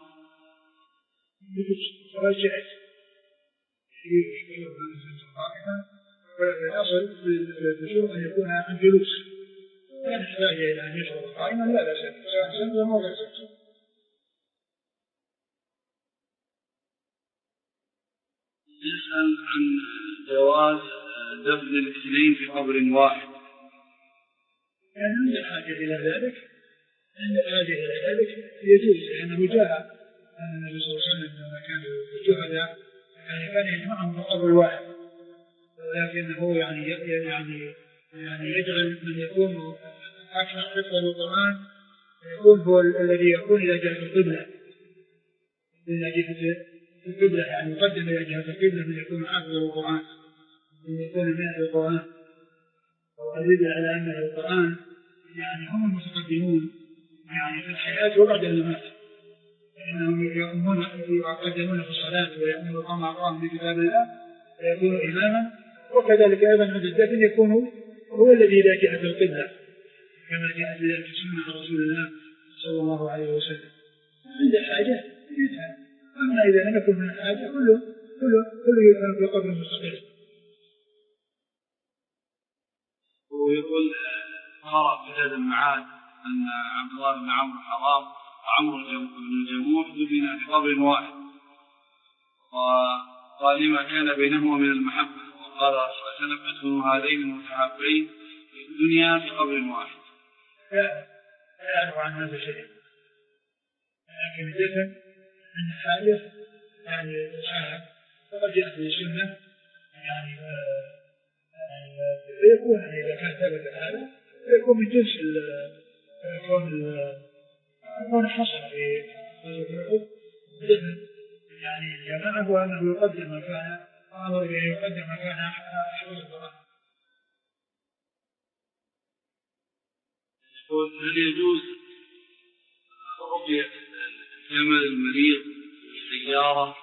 يجوز رجعت يجوز شرب ماء زمزم واقفا، والأصل في الشرب أن يكون عن جلوس، لا يحتاج إلى أن يشرب قائما لا بأس سواء زمزم أو غير زمزم. يسأل عن جواز دفن الاثنين في قبر واحد. يعني عند الحاجة إلى ذلك عند الحاجة إلى ذلك يجوز، لأنه جاء أن النبي صلى الله عليه وسلم لما كان الشهداء يعني كان يجمعهم في قبر واحد، ولكنه يعني يعني يعني يجعل من يكون أكثر حفظا للقرآن يكون هو الذي يكون إلى جهة القبلة، إلى جهة القبلة، يعني يقدم إلى جهة القبلة من يكون حافظ القرآن، من يكون من القرآن، ويدل على أن القرآن يعني هم المتقدمون يعني في الحياة وبعد الممات، فإنهم يؤمنون يقدمون في الصلاة ويؤمنون كما قام بكتاب الله ويكون إماما، وكذلك أيضا عند الدفن يكون هو الذي إلى جهة القبلة كما جاء في سنة رسول الله صلى الله عليه وسلم. عند الحاجة يدفن، أما إذا لم يكن من الحاجة كله كله كله يدفن في قبر مستقل. ويقول قرأ في هذا المعاد أن عبد الله بن عمرو حرام وعمرو بن الجموح دفن في قبر واحد، وقال لما كان بينهما من المحبة، وقال صلى الله عليه وسلم ادفنوا هذين المتحابين في الدنيا في قبر واحد. لا أعرف عن هذا الشيء، لكن الدفن عند حاجة يعني يتشاهد، فقد يأتي السنة يعني فيكون إذا كان ثبت هذا فيكون من جنس يكون يكون حصل في الدفن يعني الجماعة هو أنه يقدم ما كان أمر يقدم ما كان حول القرآن. هل يجوز رقية الجمل المريض بالسيارة؟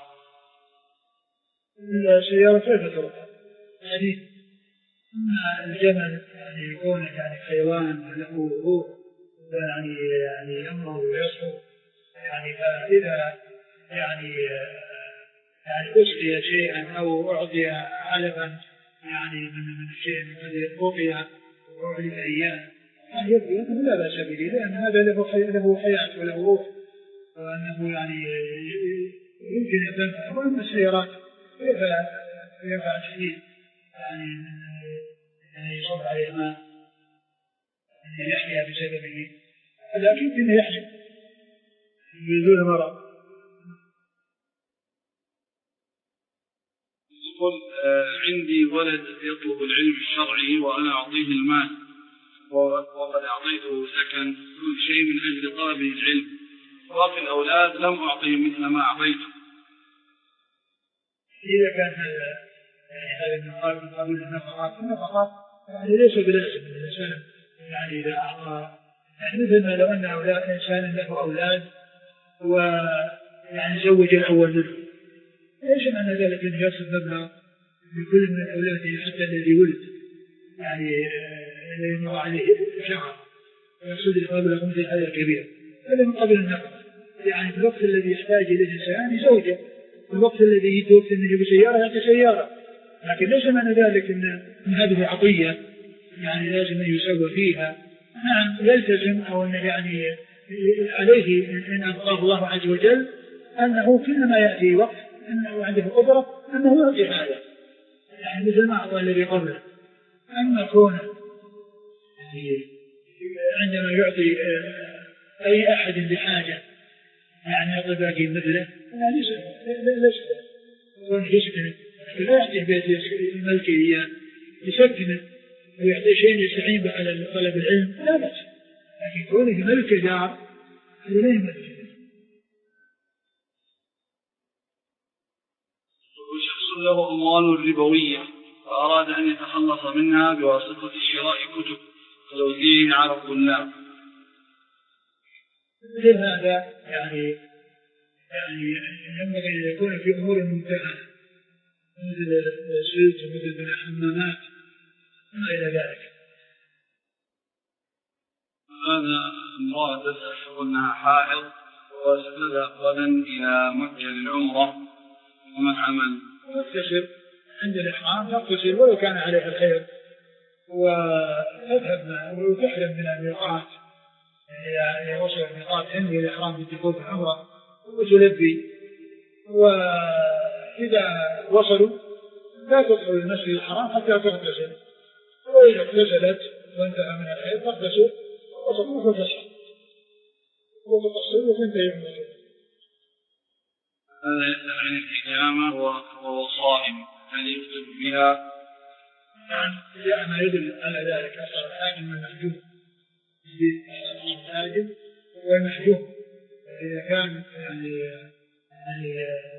السيارة كيف ترقى؟ يعني الجمل يعني يكون يعني حيوان له روح يعني يعني يمر ويصحو، يعني فإذا يعني يعني أسقي شيئا أو أعطي علفا يعني من من الشيء الذي رقي وأعطي أيام يعني يبدو أنه لا بأس به، لأن هذا له له حياة وله روح، وأنه يعني يمكن أن تنفع. وأما السيارات كيف يفعل شيء يعني يعني يصب عليه ماء يعني يحيا بسببه، لكن يمكن يحيا بدون مرض. يقول عندي ولد يطلب العلم الشرعي وأنا أعطيه المال وقد أعطيته سكن كل شيء من أجل طلبه العلم، باقي الأولاد لم أعطيهم مثل ما أعطيته. إذا كان هذا المقابل مقابل النفقات النفقات يعني ليس بلازم الإنسان يعني إذا أعطى يعني مثل ما لو أن أولاد إنسان له أولاد ويعني زوج الأول منه، ليس معنى ذلك أن يصل مبلغ لكل من الأولاد حتى الذي ولد يعني يمر عليه شهر ويصل المبلغ مثل هذا الكبير، هذا من قبل النفقة. يعني في الوقت الذي يحتاج إليه الإنسان زوجة، في الوقت الذي يتوقف أن يجيب سيارة يأتي سيارة، لكن ليس معنى ذلك أن هذه عطية يعني لازم أن يسوى فيها. نعم يلتزم أو أن يعني عليه إن أبقاه الله عز وجل أنه كلما يأتي وقت أنه عنده قدرة أنه يعطي هذا يعني مثل ما أعطى الذي قبله. أما كونه يعني عندما يعطي أي أحد بحاجة يعني يعطي باقي مثله يعني ليس كونه يسكن لا يعطي بيت الملكي إياه يسكنه ويعطي شيء يستعين به على طلب العلم لا بأس، لكن كونه ملك دار هذا لا يملك. وشخص له أموال ربوية فأراد أن يتخلص منها بواسطة شراء كتب وتوزيعها على الطلاب، مثل هذا يعني يعني ينبغي أن يكون في أمور منتهى مثل السلط ومثل بناء حمامات وما إلى ذلك. هذا امرأة تسأل أنها حائض وستذهب غدا إلى مكة للعمرة، وما العمل؟ تغتسل عند الإحرام، تغتسل ولو كان عليها الخير وتذهب وتحرم من الميقات يعني وصل الميقات تنوي الإحرام بالدخول في العمرة وتلبي، وإذا وصلوا لا تدخل المسجد الحرام حتى تغتسل، وإذا اغتسلت وانتهى من الخير تغتسل وتطوف وتسعى وتقصر وتنتهي من الخير. هذا يسأل عن الحجامة وهو صائم هل يفطر بها؟ نعم جاء ما يدل على ذلك أثر الحاجم والمحجوم الحاجم والمحجوم إذا كان يعني يعني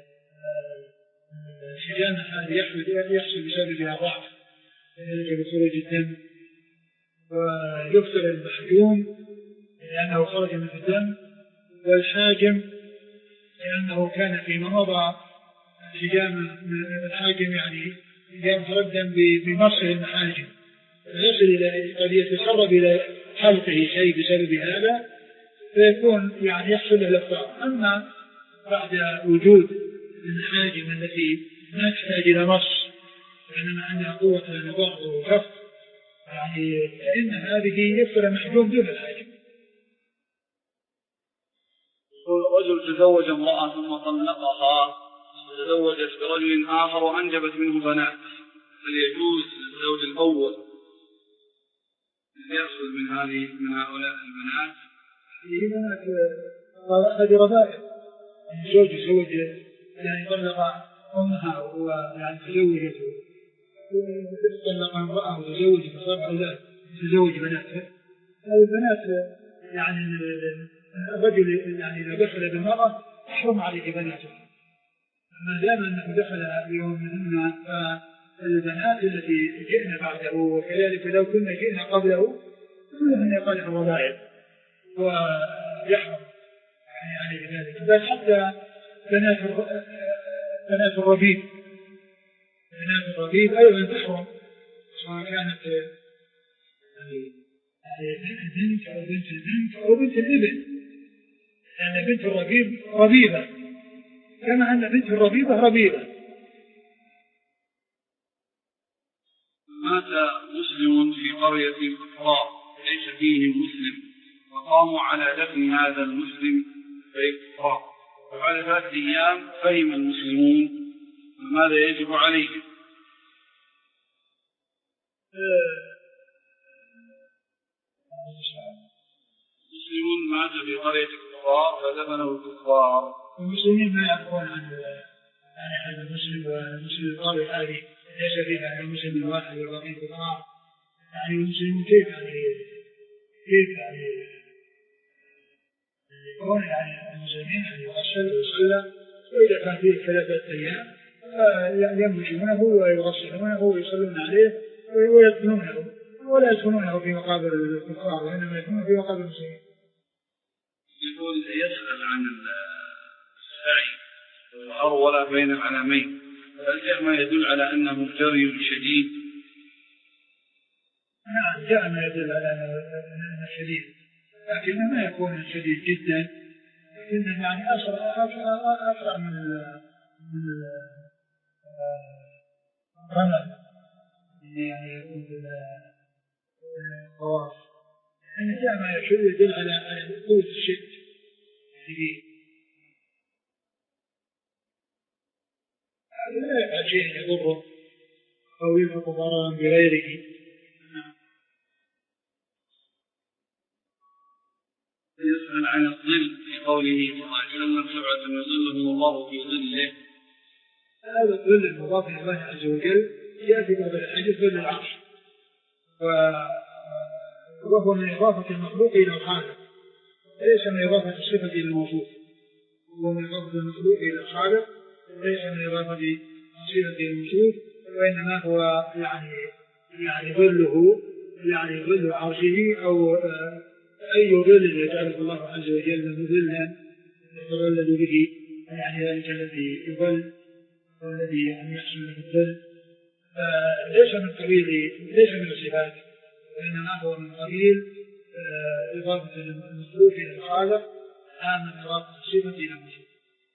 الحجامة هذه يحصل بسببها ضعف ذلك بخروج الدم، ويقتل المحجوم لأنه خرج من الدم، والحاجم لأنه كان فيما مضى حجامة الحاجم يعني يظهر الدم بمصر المحاجم، فيصل إلى قد يتسرب إلى حلقه شيء بسبب هذا فيكون يعني يحصل له الإفطار. أما بعد وجود المحاجم التي ما تحتاج إلى مص وإنما عندها قوة النضغ وكف يعني فإن هذه يفطر المحجوم دون الحاجم. رجل تزوج امرأة ثم طلقها وتزوجت برجل آخر وأنجبت منه بنات، هل يجوز للزوج الأول أن يأخذ من هذه من هؤلاء البنات؟ هذه بنات هذه رذائل، الزوج يزوج يعني طلق أمها ويعني تزوجت طلق امرأة وتزوجت فصار أولاد تزوج بناتها، هذه البنات يعني الرجل يعني إذا دخل بالمرأة يحرم عليه بناته، ما دام أنه دخل بيوم منهن فالبنات التي جئنا بعده وكذلك لو كنا جئنا قبله كلهن يقال الرذائل ويحرم يعني عليه ذلك. بل حتى بنات بنات الربيب بنات الربيب أيضا تحرم سواء كانت بنت أو بنت البنت أو بنت الابن، لأن بنت الربيب ربيبة كما أن بنت الربيبة ربيبة. مات مسلم في قرية كفار ليس فيه مسلم وقاموا على دفن هذا المسلم في كفار، وبعد ثلاث أيام فهم المسلمون ماذا يجب عليهم؟ مسلم مات في قرية كفار فدفنه الكفار. المسلمين ما يعرفون عن هذا المسلم، والمسلم القرية هذه ليس فيها المسلم الواحد والباقين كفار، يعني المسلمين كيف يعني كيف يعني يكون يعني المسلمين يعني يغسل ويصلى، وإذا كان فيه ثلاثة أيام يمشونه ويغسلونه ويصلون عليه ويدفنونه ولا يدفنونه في مقابر الكفار وإنما يدفنونه في مقابر المسلمين. يقول يسأل عن السعي والأرولة بين العلمين، هل جاء ما يدل على أنه جري شديد؟ نعم جاء ما يدل على أنه شديد، لكنه ما يكون شديد جدا، لكنه يعني أسرع أسرع من من الرمل يعني يكون الطواف، يعني جاء ما يدل على قوة الشد الشديد. لا يفعل شيء يضره أو يلحق ضررا بغيره. يسأل عن الظل في قوله صلى الله عليه وسلم سبعة يظلهم الله في ظله، هذا الظل المضاف إلى الله عز وجل يأتي قبل الحديث ظل العرش، وهو من إضافة المخلوق إلى الخالق ليس من إضافة الصفة إلى الموصوف، وهو من إضافة المخلوق إلى الخالق ليس من إضافة الصفة إلى الموصوف، وإنما هو يعني يعني ظله يعني ظل عرشه أو أي ظل يجعله الله عز وجل مظلا يتظلل به، يعني ذلك الذي يظل والذي يعني يحصل له الظل ليس من قبيل ليس من الصفات، وإنما هو من قبيل إضافة المخلوق إلى الخالق لا من إضافة الصفة إلى الموصوف.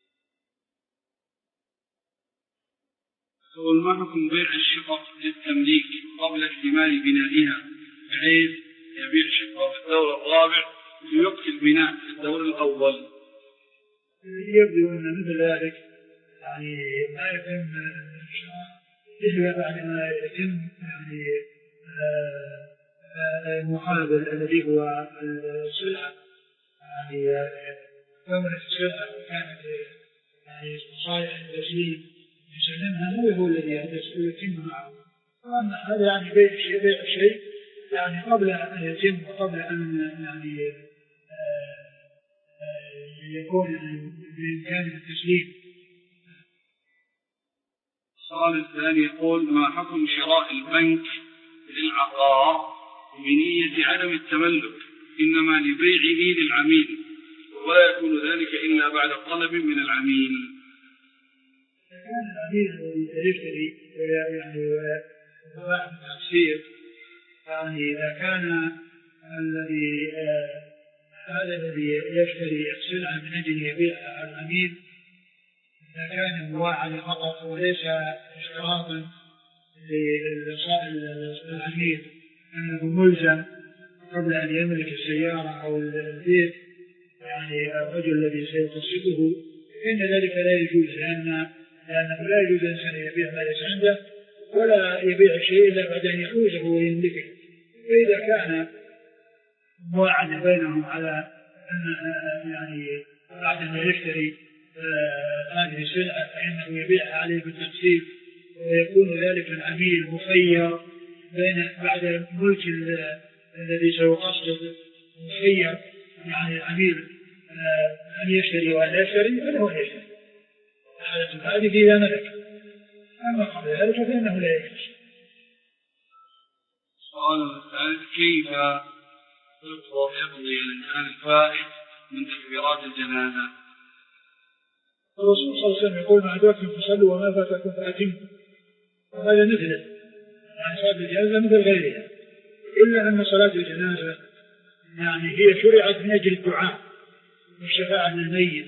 ما حكم بيع الشقق للتمليك قبل اكتمال بنائها، بحيث يبيع شقة في الدور الرابع في وقت البناء في الدور الأول؟ يبدو أن مثل ذلك يعني ما يتم إلا بعد ما يتم يعني المقابل الذي هو السلعة، يعني ثمنة السلعة وكانت يعني صالح التسليم يسلمها هو هو الذي يتم معه، وأما هذا يعني بيع شيء بيع شيء يعني قبل أن يتم وقبل أن يعني يكون بإمكانه التسليم السؤال الثاني يقول: ما حكم شراء البنك للعقار بنية عدم التملك إنما لبيعه للعميل ولا يكون ذلك إلا بعد طلب من العميل؟ كان العميل يشتري يعني ويباع بالتفسير، يعني إذا كان الذي هذا الذي يشتري السلعة من أجل يبيعها على العميل إذا كان مواعدا فقط وليس اشتراطا للعميل أنه ملزم قبل أن يملك السيارة أو البيت يعني الرجل الذي سيقسطه، فإن ذلك لا يجوز، لأن لأنه لا يجوز الإنسان يبيع ما ليس عنده ولا يبيع شيء إلا بعد أن يحوزه ويملكه. فإذا كان مواعدا بينهم على أن يعني بعد ما يشتري هذه السلعة فإنه يبيعها عليه بالتقسيط، ويكون ذلك العميل مخير بين بعد ملك الذي سيقسط مخير يعني العميل أن يشتري وأن يشتري فله أن يشتري هذه إذا ملك، أما قبل ذلك فإنه لا يجوز. السؤال الثالث: كيف يقضي الإنسان الفائت من تكبيرات الجنازة؟ الرسول صلى الله عليه وسلم يقول: ما أدركتم فصلوا وما فاتكم فأتموا. وهذا مثله، يعني صلاة الجنازة مثل غيرها، إلا أن صلاة الجنازة يعني هي شرعت من أجل الدعاء والشفاعة للميت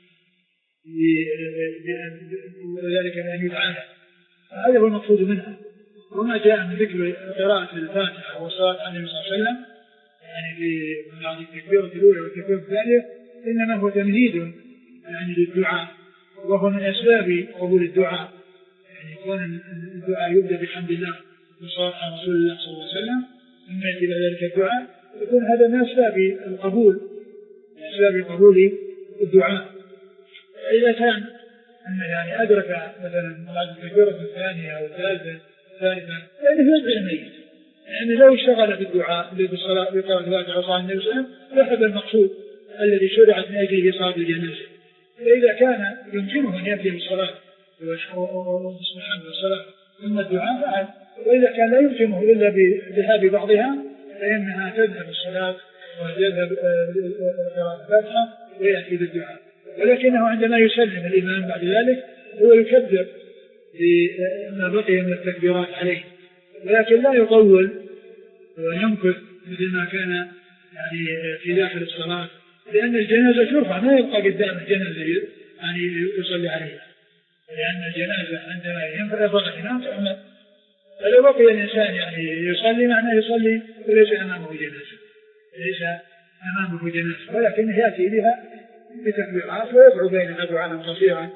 وذلك بأن يدعى له، هذا هو المقصود منها. وما جاء من ذكر قراءة الفاتحة والصلاة على النبي صلى الله عليه وسلم يعني في بعد التكبيرة الأولى والتكبيرة الثانية إنما هو تمهيد يعني للدعاء، وهو من أسباب قبول الدعاء، يعني يكون الدعاء يبدأ بحمد الله والصلاة على رسول الله صلى الله عليه وسلم ثم يأتي بعد ذلك الدعاء، يكون هذا من أسباب القبول، من أسباب قبول الدعاء. إذا كان أن يعني أدرك مثلا بعد التكبيرة الثانية أو الثالثة الثالثة يعني يدعي الميت، يعني لو اشتغل بالدعاء بالصلاة بقراءة الفاتحة على النبي صلى الله عليه وسلم لحظ المقصود الذي شرعت من أجله صلاة الجنازة. فإذا كان يمكنه أن يأتي بالصلاة وبسم الصلاة ثم الدعاء فعل، وإذا كان لا يمكنه إلا بذهاب بعضها فإنها تذهب الصلاة ويذهب قراءة الفاتحة ويأتي بالدعاء. ولكنه عندما يسلم الإمام بعد ذلك هو يكبر بما بقي من التكبيرات عليه، ولكن لا يطول ويمكث مثل ما كان يعني في داخل الصلاة، لأن الجنازة ترفع ما يبقى قدام الجنازة يعني يصلي عليها، لأن الجنازة عندما ينفرض الإمام تعمل، فلو بقي الإنسان يعني يصلي معناه يصلي وليس أمامه جنازة، ليس أمامه جنازة، ولكن يأتي بها بتكبيرات ويدعو بينها دعاء قصيرا.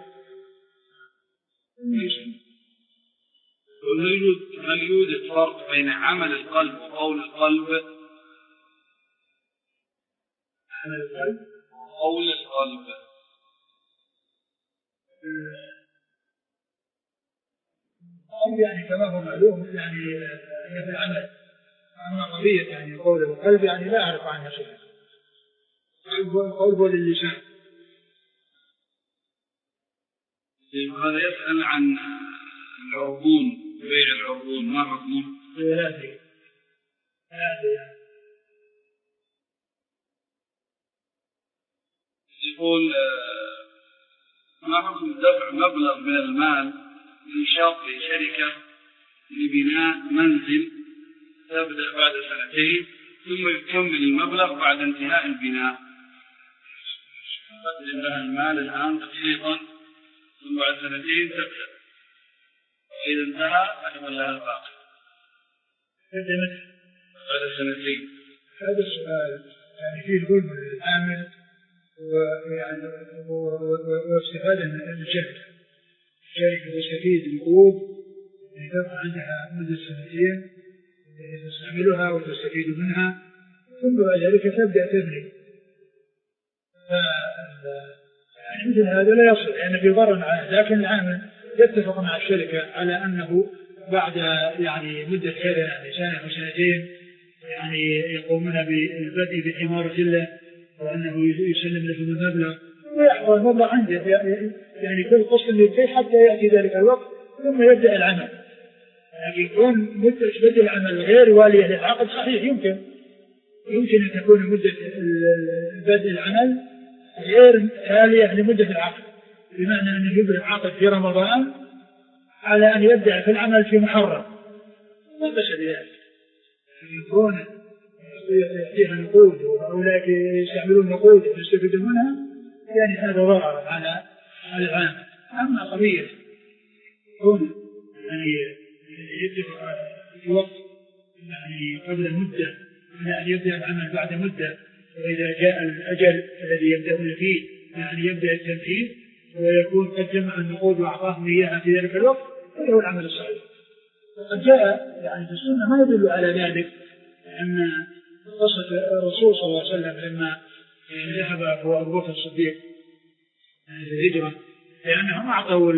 هل يوجد فرق بين عمل القلب وقول القلب؟ عمل القلب وقول القلب يعني كما هو معلوم يعني في العمل، أما قضية يعني قول القلب يعني لا أعرف عنها شيء. القول هو للسان. هذا يسأل عن العربون، بيع العربون ما حكمه؟ لا أدري لا أدري يعني. يقول: ما حكم دفع مبلغ من المال لنشاط لشركة لبناء منزل تبدأ بعد سنتين ثم يكمل المبلغ بعد انتهاء البناء؟ تقدم لها المال الآن تقسيطا ثم بعد سنتين تبدأ، وإذا انتهى أكمل لها الباقي بعد سنتين. هذا السؤال يعني فيه ظلم للعامل ويعني واستفادة من الجهد. الشركة تستفيد بقروض يعني تبقى عندها مدة سنتين تستعملها وتستفيد منها ثم بعد ذلك تبدأ تبني. يعني مثل هذا لا يصل، يعني في ضرر عليه، لكن العامل يتفق مع الشركة على أنه بعد يعني مدة كذا يعني سنة أو سنتين يعني يقومون بالبدء بعمارة له وأنه يسلم لهم المبلغ ويحفظ المبلغ عنده، يعني كل قسط ينتهي حتى يأتي ذلك الوقت ثم يبدأ العمل. لكن يكون مدة بدء العمل غير والية للعقد صحيح يمكن يمكن أن تكون مدة بدء العمل غير تالية لمدة العقد، بمعنى أنه يبدأ العقد في رمضان على أن يبدأ في العمل في محرم لا بأس بذلك. يكون يعطيها نقود وأولئك يستعملون نقود ويستفيدون منها، يعني هذا ضرر على العامل. أما قضية يكون يعني يتفق في وقت يعني قبل مدة على أن يبدأ العمل بعد مدة، وإذا جاء الأجل الذي يبدأون فيه يعني يبدأ التنفيذ ويكون قد جمع النقود وأعطاهم إياها في ذلك الوقت، هذا هو العمل الصحيح. وقد جاء يعني في السنة ما يدل على ذلك، أن قصة الرسول صلى الله عليه وسلم لما ذهب هو أبو بكر الصديق الهجرة، لأنهم أعطوا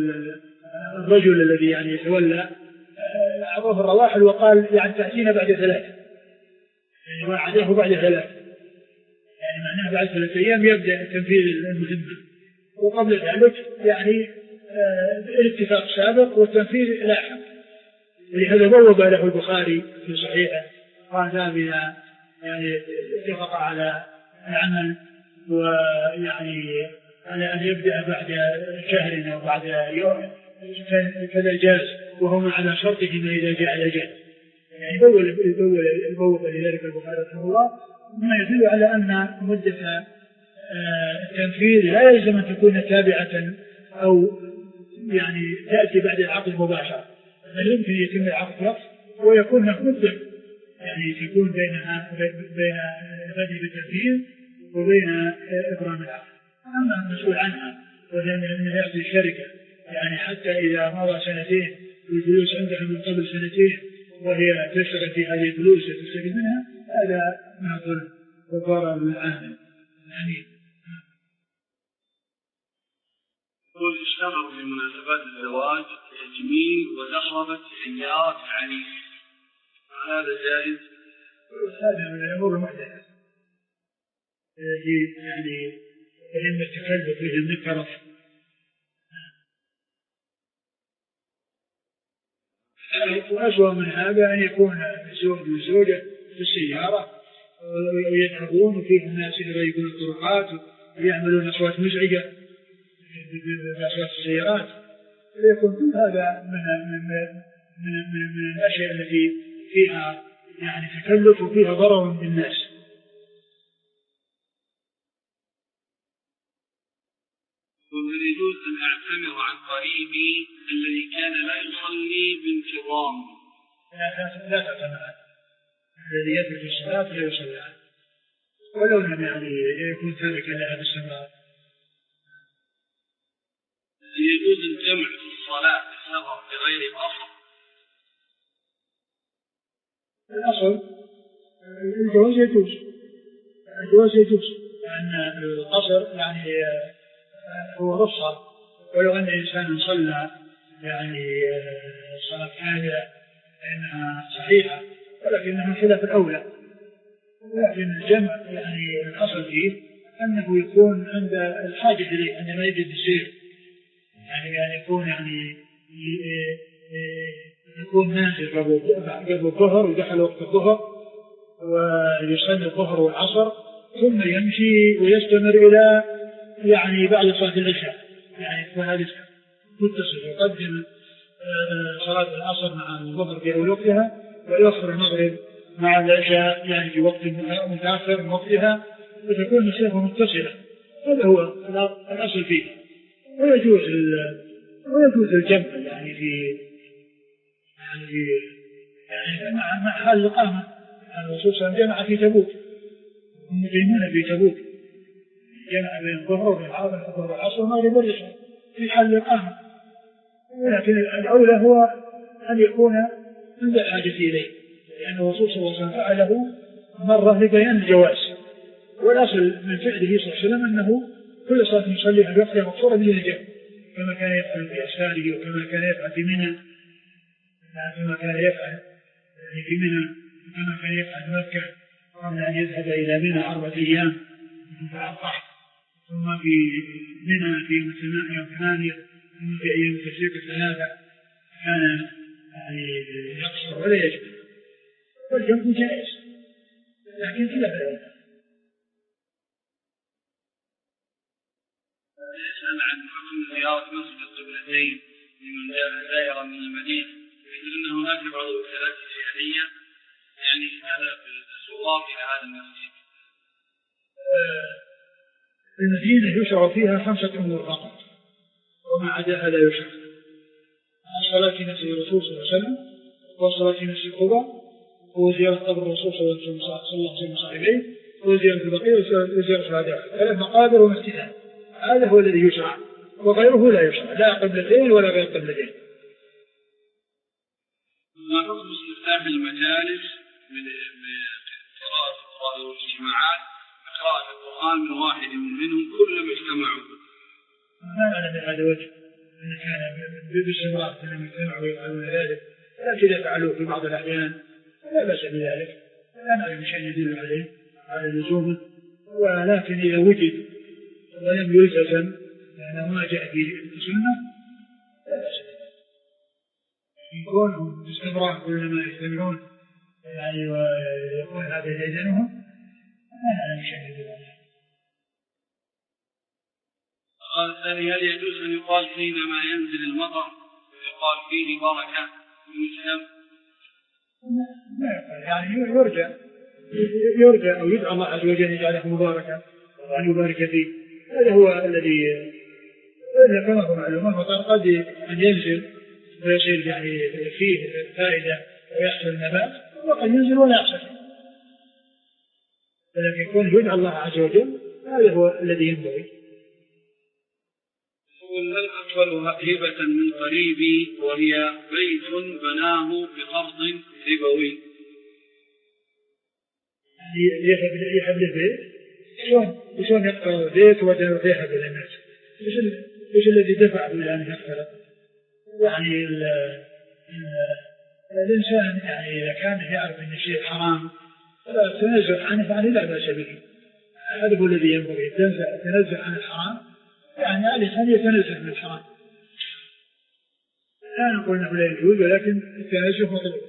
الرجل الذي يعني يتولى أعطوه الرواحل وقال يعني تأتينا بعد ثلاثة، يعني وعده بعد ثلاثة، يعني معناه بعد ثلاثة أيام يبدأ تنفيذ المهمة، وقبل ذلك يعني الاتفاق سابق والتنفيذ لاحق. ولهذا بوب له البخاري في صحيحه قال ذا يعني اتفق على العمل ويعني على أن يبدأ بعد شهر أو بعد يوم كذا جاز، وهم على شرطهم إذا جاء الأجل. يعني بوب لذلك البخاري رحمه الله، مما يدل على أن مدة التنفيذ لا يلزم أن تكون تابعة أو يعني تأتي بعد العقد مباشرة، بل يمكن يتم العقد وقت ويكون هناك مدة يعني تكون بينها بين البدء بالتنفيذ وبين إبرام العقد. أما المسؤول عنها وأن يعطي الشركة يعني حتى إذا مضى سنتين والفلوس عندها من قبل سنتين وهي تشتغل في هذه الفلوس وتستفيد منها، هذا من الظلم وضرر العامل. يعني يقول اشتغل في مناسبات الزواج تجميل وزخرفة سيارات العريس، هذا جائز؟ هذا من الأمور المحدثة يعني يهم التكلف فيه النكرة. وأسوأ من هذا أن يكون الزوج والزوجة في السيارة ويذهبون وفيه الناس يغيبون الطرقات ويعملون أصوات مزعجة بأصوات السيارات، ويكون كل هذا من من من من, من الأشياء التي فيها يعني تكلف وفيها ضرر بالناس. ومن يجوز أن أعتمر عن قريبي الذي كان لا يصلي بانتظام؟ لا لا تعتمر الذي يترك الصلاة لا يصلي عنه ولو لم يعني يكون تاركا لهذا السماء. يجوز الجمع في الصلاة في السفر بغير قصر؟ الأصل الجواز يجوز، الجواز يجوز لأن القصر يعني هو رخصة، ولو أن الإنسان صلى يعني صلاة كاملة فإنها صحيحة ولكنها خلاف الأولى. لكن الجمع يعني الأصل فيه أنه يكون عند الحاجة إليه عندما يجد السير، يعني يعني يكون يعني يكون نازل قبل الظهر ودخل وقت الظهر ويصلي الظهر والعصر ثم يمشي ويستمر إلى يعني بعد صلاة العشاء، يعني وهذا متصل يقدم صلاة العصر مع الظهر في أول وقتها ويؤخر المغرب مع العشاء يعني في وقت متأخر من وقتها، وتكون المسافة متصلة. هذا هو الأصل فيه. ويجوز ويجوز الجمع يعني في يعني في يعني مع مع حال الإقامة. الرسول صلى الله عليه وسلم جمع في تبوك، المقيمون في تبوك جمع بين الظهر والعصر والمغرب والعشاء في حال الإقامة، ولكن الأولى هو أن يكون عند الحاجة إليه، لأن الرسول صلى الله عليه وسلم فعله مرة لبيان الجواز، والأصل من فعله صلى الله عليه وسلم أنه كل صلاة يصليها في وقتها مقصورة به الجمع، كما كان يفعل في أسفاره وكما كان يفعل في منى، كما كان يفعل في منى وكما كان يفعل مكة قبل أن يذهب إلى منى أربعة أيام ثم في منى في يوم ثمانية ثم في أيام التشريق الثلاثة كان يعني يقصر ولا يجمع، والجمع جائز لكن خلاف العلماء. يسأل عن حكم زيارة مسجد القبلتين لمن جاء زائرا من المدينة، يقول أن هناك بعض الوكالات السياحية يعني هذا بالزوار إلى هذا المسجد. المدينة يشرع فيها خمسة أمور فقط، وما عداها لا يشرع: الصلاة في مسجد الرسول صلى الله عليه وسلم، والصلاة في مسجد قباء، وزيارة قبر الرسول صلى الله عليه وسلم، وزيارة البقيع، وزيارة الشهداء. ثلاث مقابر ومسجدان، هذا هو الذي يشرع، وغيره لا يشرع، لا قبلتين ولا غير قبلتين. ما حكم استفتاح المجالس بقراءة القرآن والاجتماعات بقراءة القرآن من واحد منهم كلما اجتمعوا؟ ما أعلم من هذا وجه أن كان باستمرار كلما اجتمعوا ويفعلون ذلك، لكن إذا فعلوه في بعض الأحيان لا بأس بذلك، لا نعلم شيء يدل عليه على لزومه، ولكن إذا وجد ولم يلتزم لأنه ما جاء في السنة لا بأس بذلك. يكونهم باستمرار كلما يجتمعون يعني ويكون هذا يدينهم لا نعلم شيء يدل عليه. قال الثاني: هل يجوز أن يقال حينما ينزل المطر ويقال فيه بركة ويسلم؟ يعني يرجى يرجى أو يدعى الله عز وجل يجعله مباركا وأن يبارك فيه. هذا هو الذي كما هو معلوم. المطر قد أن ينزل ويصير يعني فيه فائدة ويحصل النبات، وقد ينزل ولا يحصل، ولكن يكون يدعى الله عز وجل هذا هو الذي ينبغي. هل أقبل هبة من قريبي وهي بيت بناه بقرض ربوي؟ يحب البيت؟ شلون شلون يقبل البيت ويحب للناس؟ ايش الذي دفع إلى أن يقبل؟ يعني الإنسان يعني إذا كان يعرف أن الشيء حرام فلا تنزه عنه فعني لا بأس به. هذا هو الذي ينبغي، تنزه عن الحرام، يعني عليه أن يتنزه من الحرام. لا نقول أنه لا يجوز، ولكن التنزه مطلوب.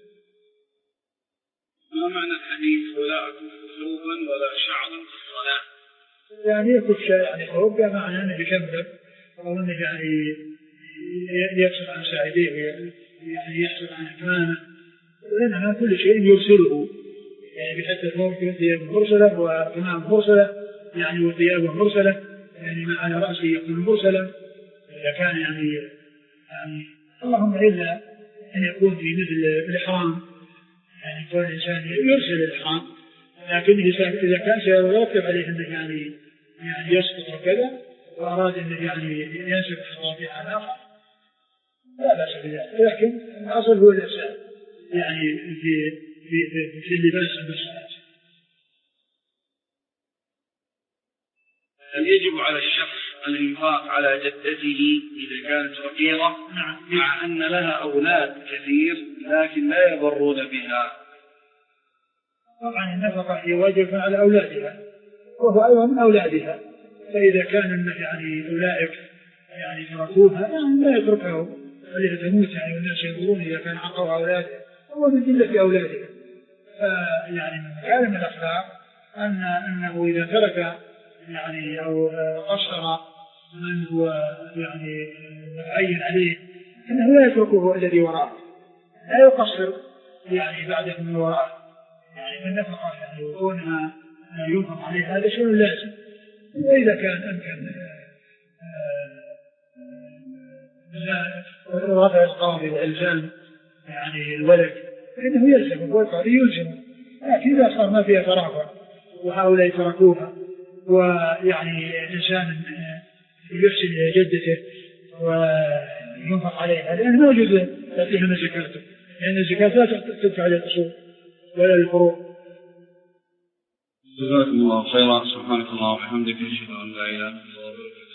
ما معنى الحديث ولا أكف ثوبا ولا شعرا في الصلاة؟ يعني يكف شيء يعني ثوب بمعنى أنه يكمل أو أنه يعني يكسر عن ساعديه يعني يحصل عن أكمامه، وإنما كل شيء يرسله يعني بحتى ثوب ثياب مرسلة وأكمام مرسلة يعني وثيابه مرسلة يعني ما على رأسه يكون مرسلا إذا كان يعني يعني اللهم إلا أن يكون في مثل الإحرام، يعني يكون الإنسان يرسل الإحرام، لكن إذا كان سيرتب عليه أنه يعني يعني يسقط وكذا وأراد أنه يعني ينسب خطابه على آخر لا بأس بذلك، لكن الأصل هو الإرسال يعني في في في, في اللباس بالصلاة. هل يجب على الشخص الإنفاق على جدته إذا كانت فقيرة مع أن لها أولاد كثير لكن لا يضرون بها؟ طبعا النفقة واجب على أولادها وهو أيضا من أولادها، فإذا كان يعني أولئك يعني تركوها يعني لا يتركه ولها تموت يعني والناس ينظرون إذا كان عقوا أولادها هو من جلة أولادها. فيعني من كلام الأخلاق أن أنه إذا ترك يعني أو قصر من هو يعني متعين عليه أنه لا يتركه الذي وراءه، لا يقصر يعني بعده من وراءه، يعني من نفقه يعني وكونها ينفق عليه هذا شيء لازم. وإذا كان أمكن رفع القاضي والإلزام يعني الولد فإنه يلزم والقاضي يلزم، لكن إذا صار ما فيها ترافع وهؤلاء تركوها ويعني إنسان يحسن إلى جدته وينفق عليها لأنه ما يجوز يعطيها من زكاته، لأن الزكاة لا تدفع للأصول ولا للفروع. جزاكم الله خيرا. سبحانك اللهم وبحمدك، أشهد أن لا إله إلا أنت.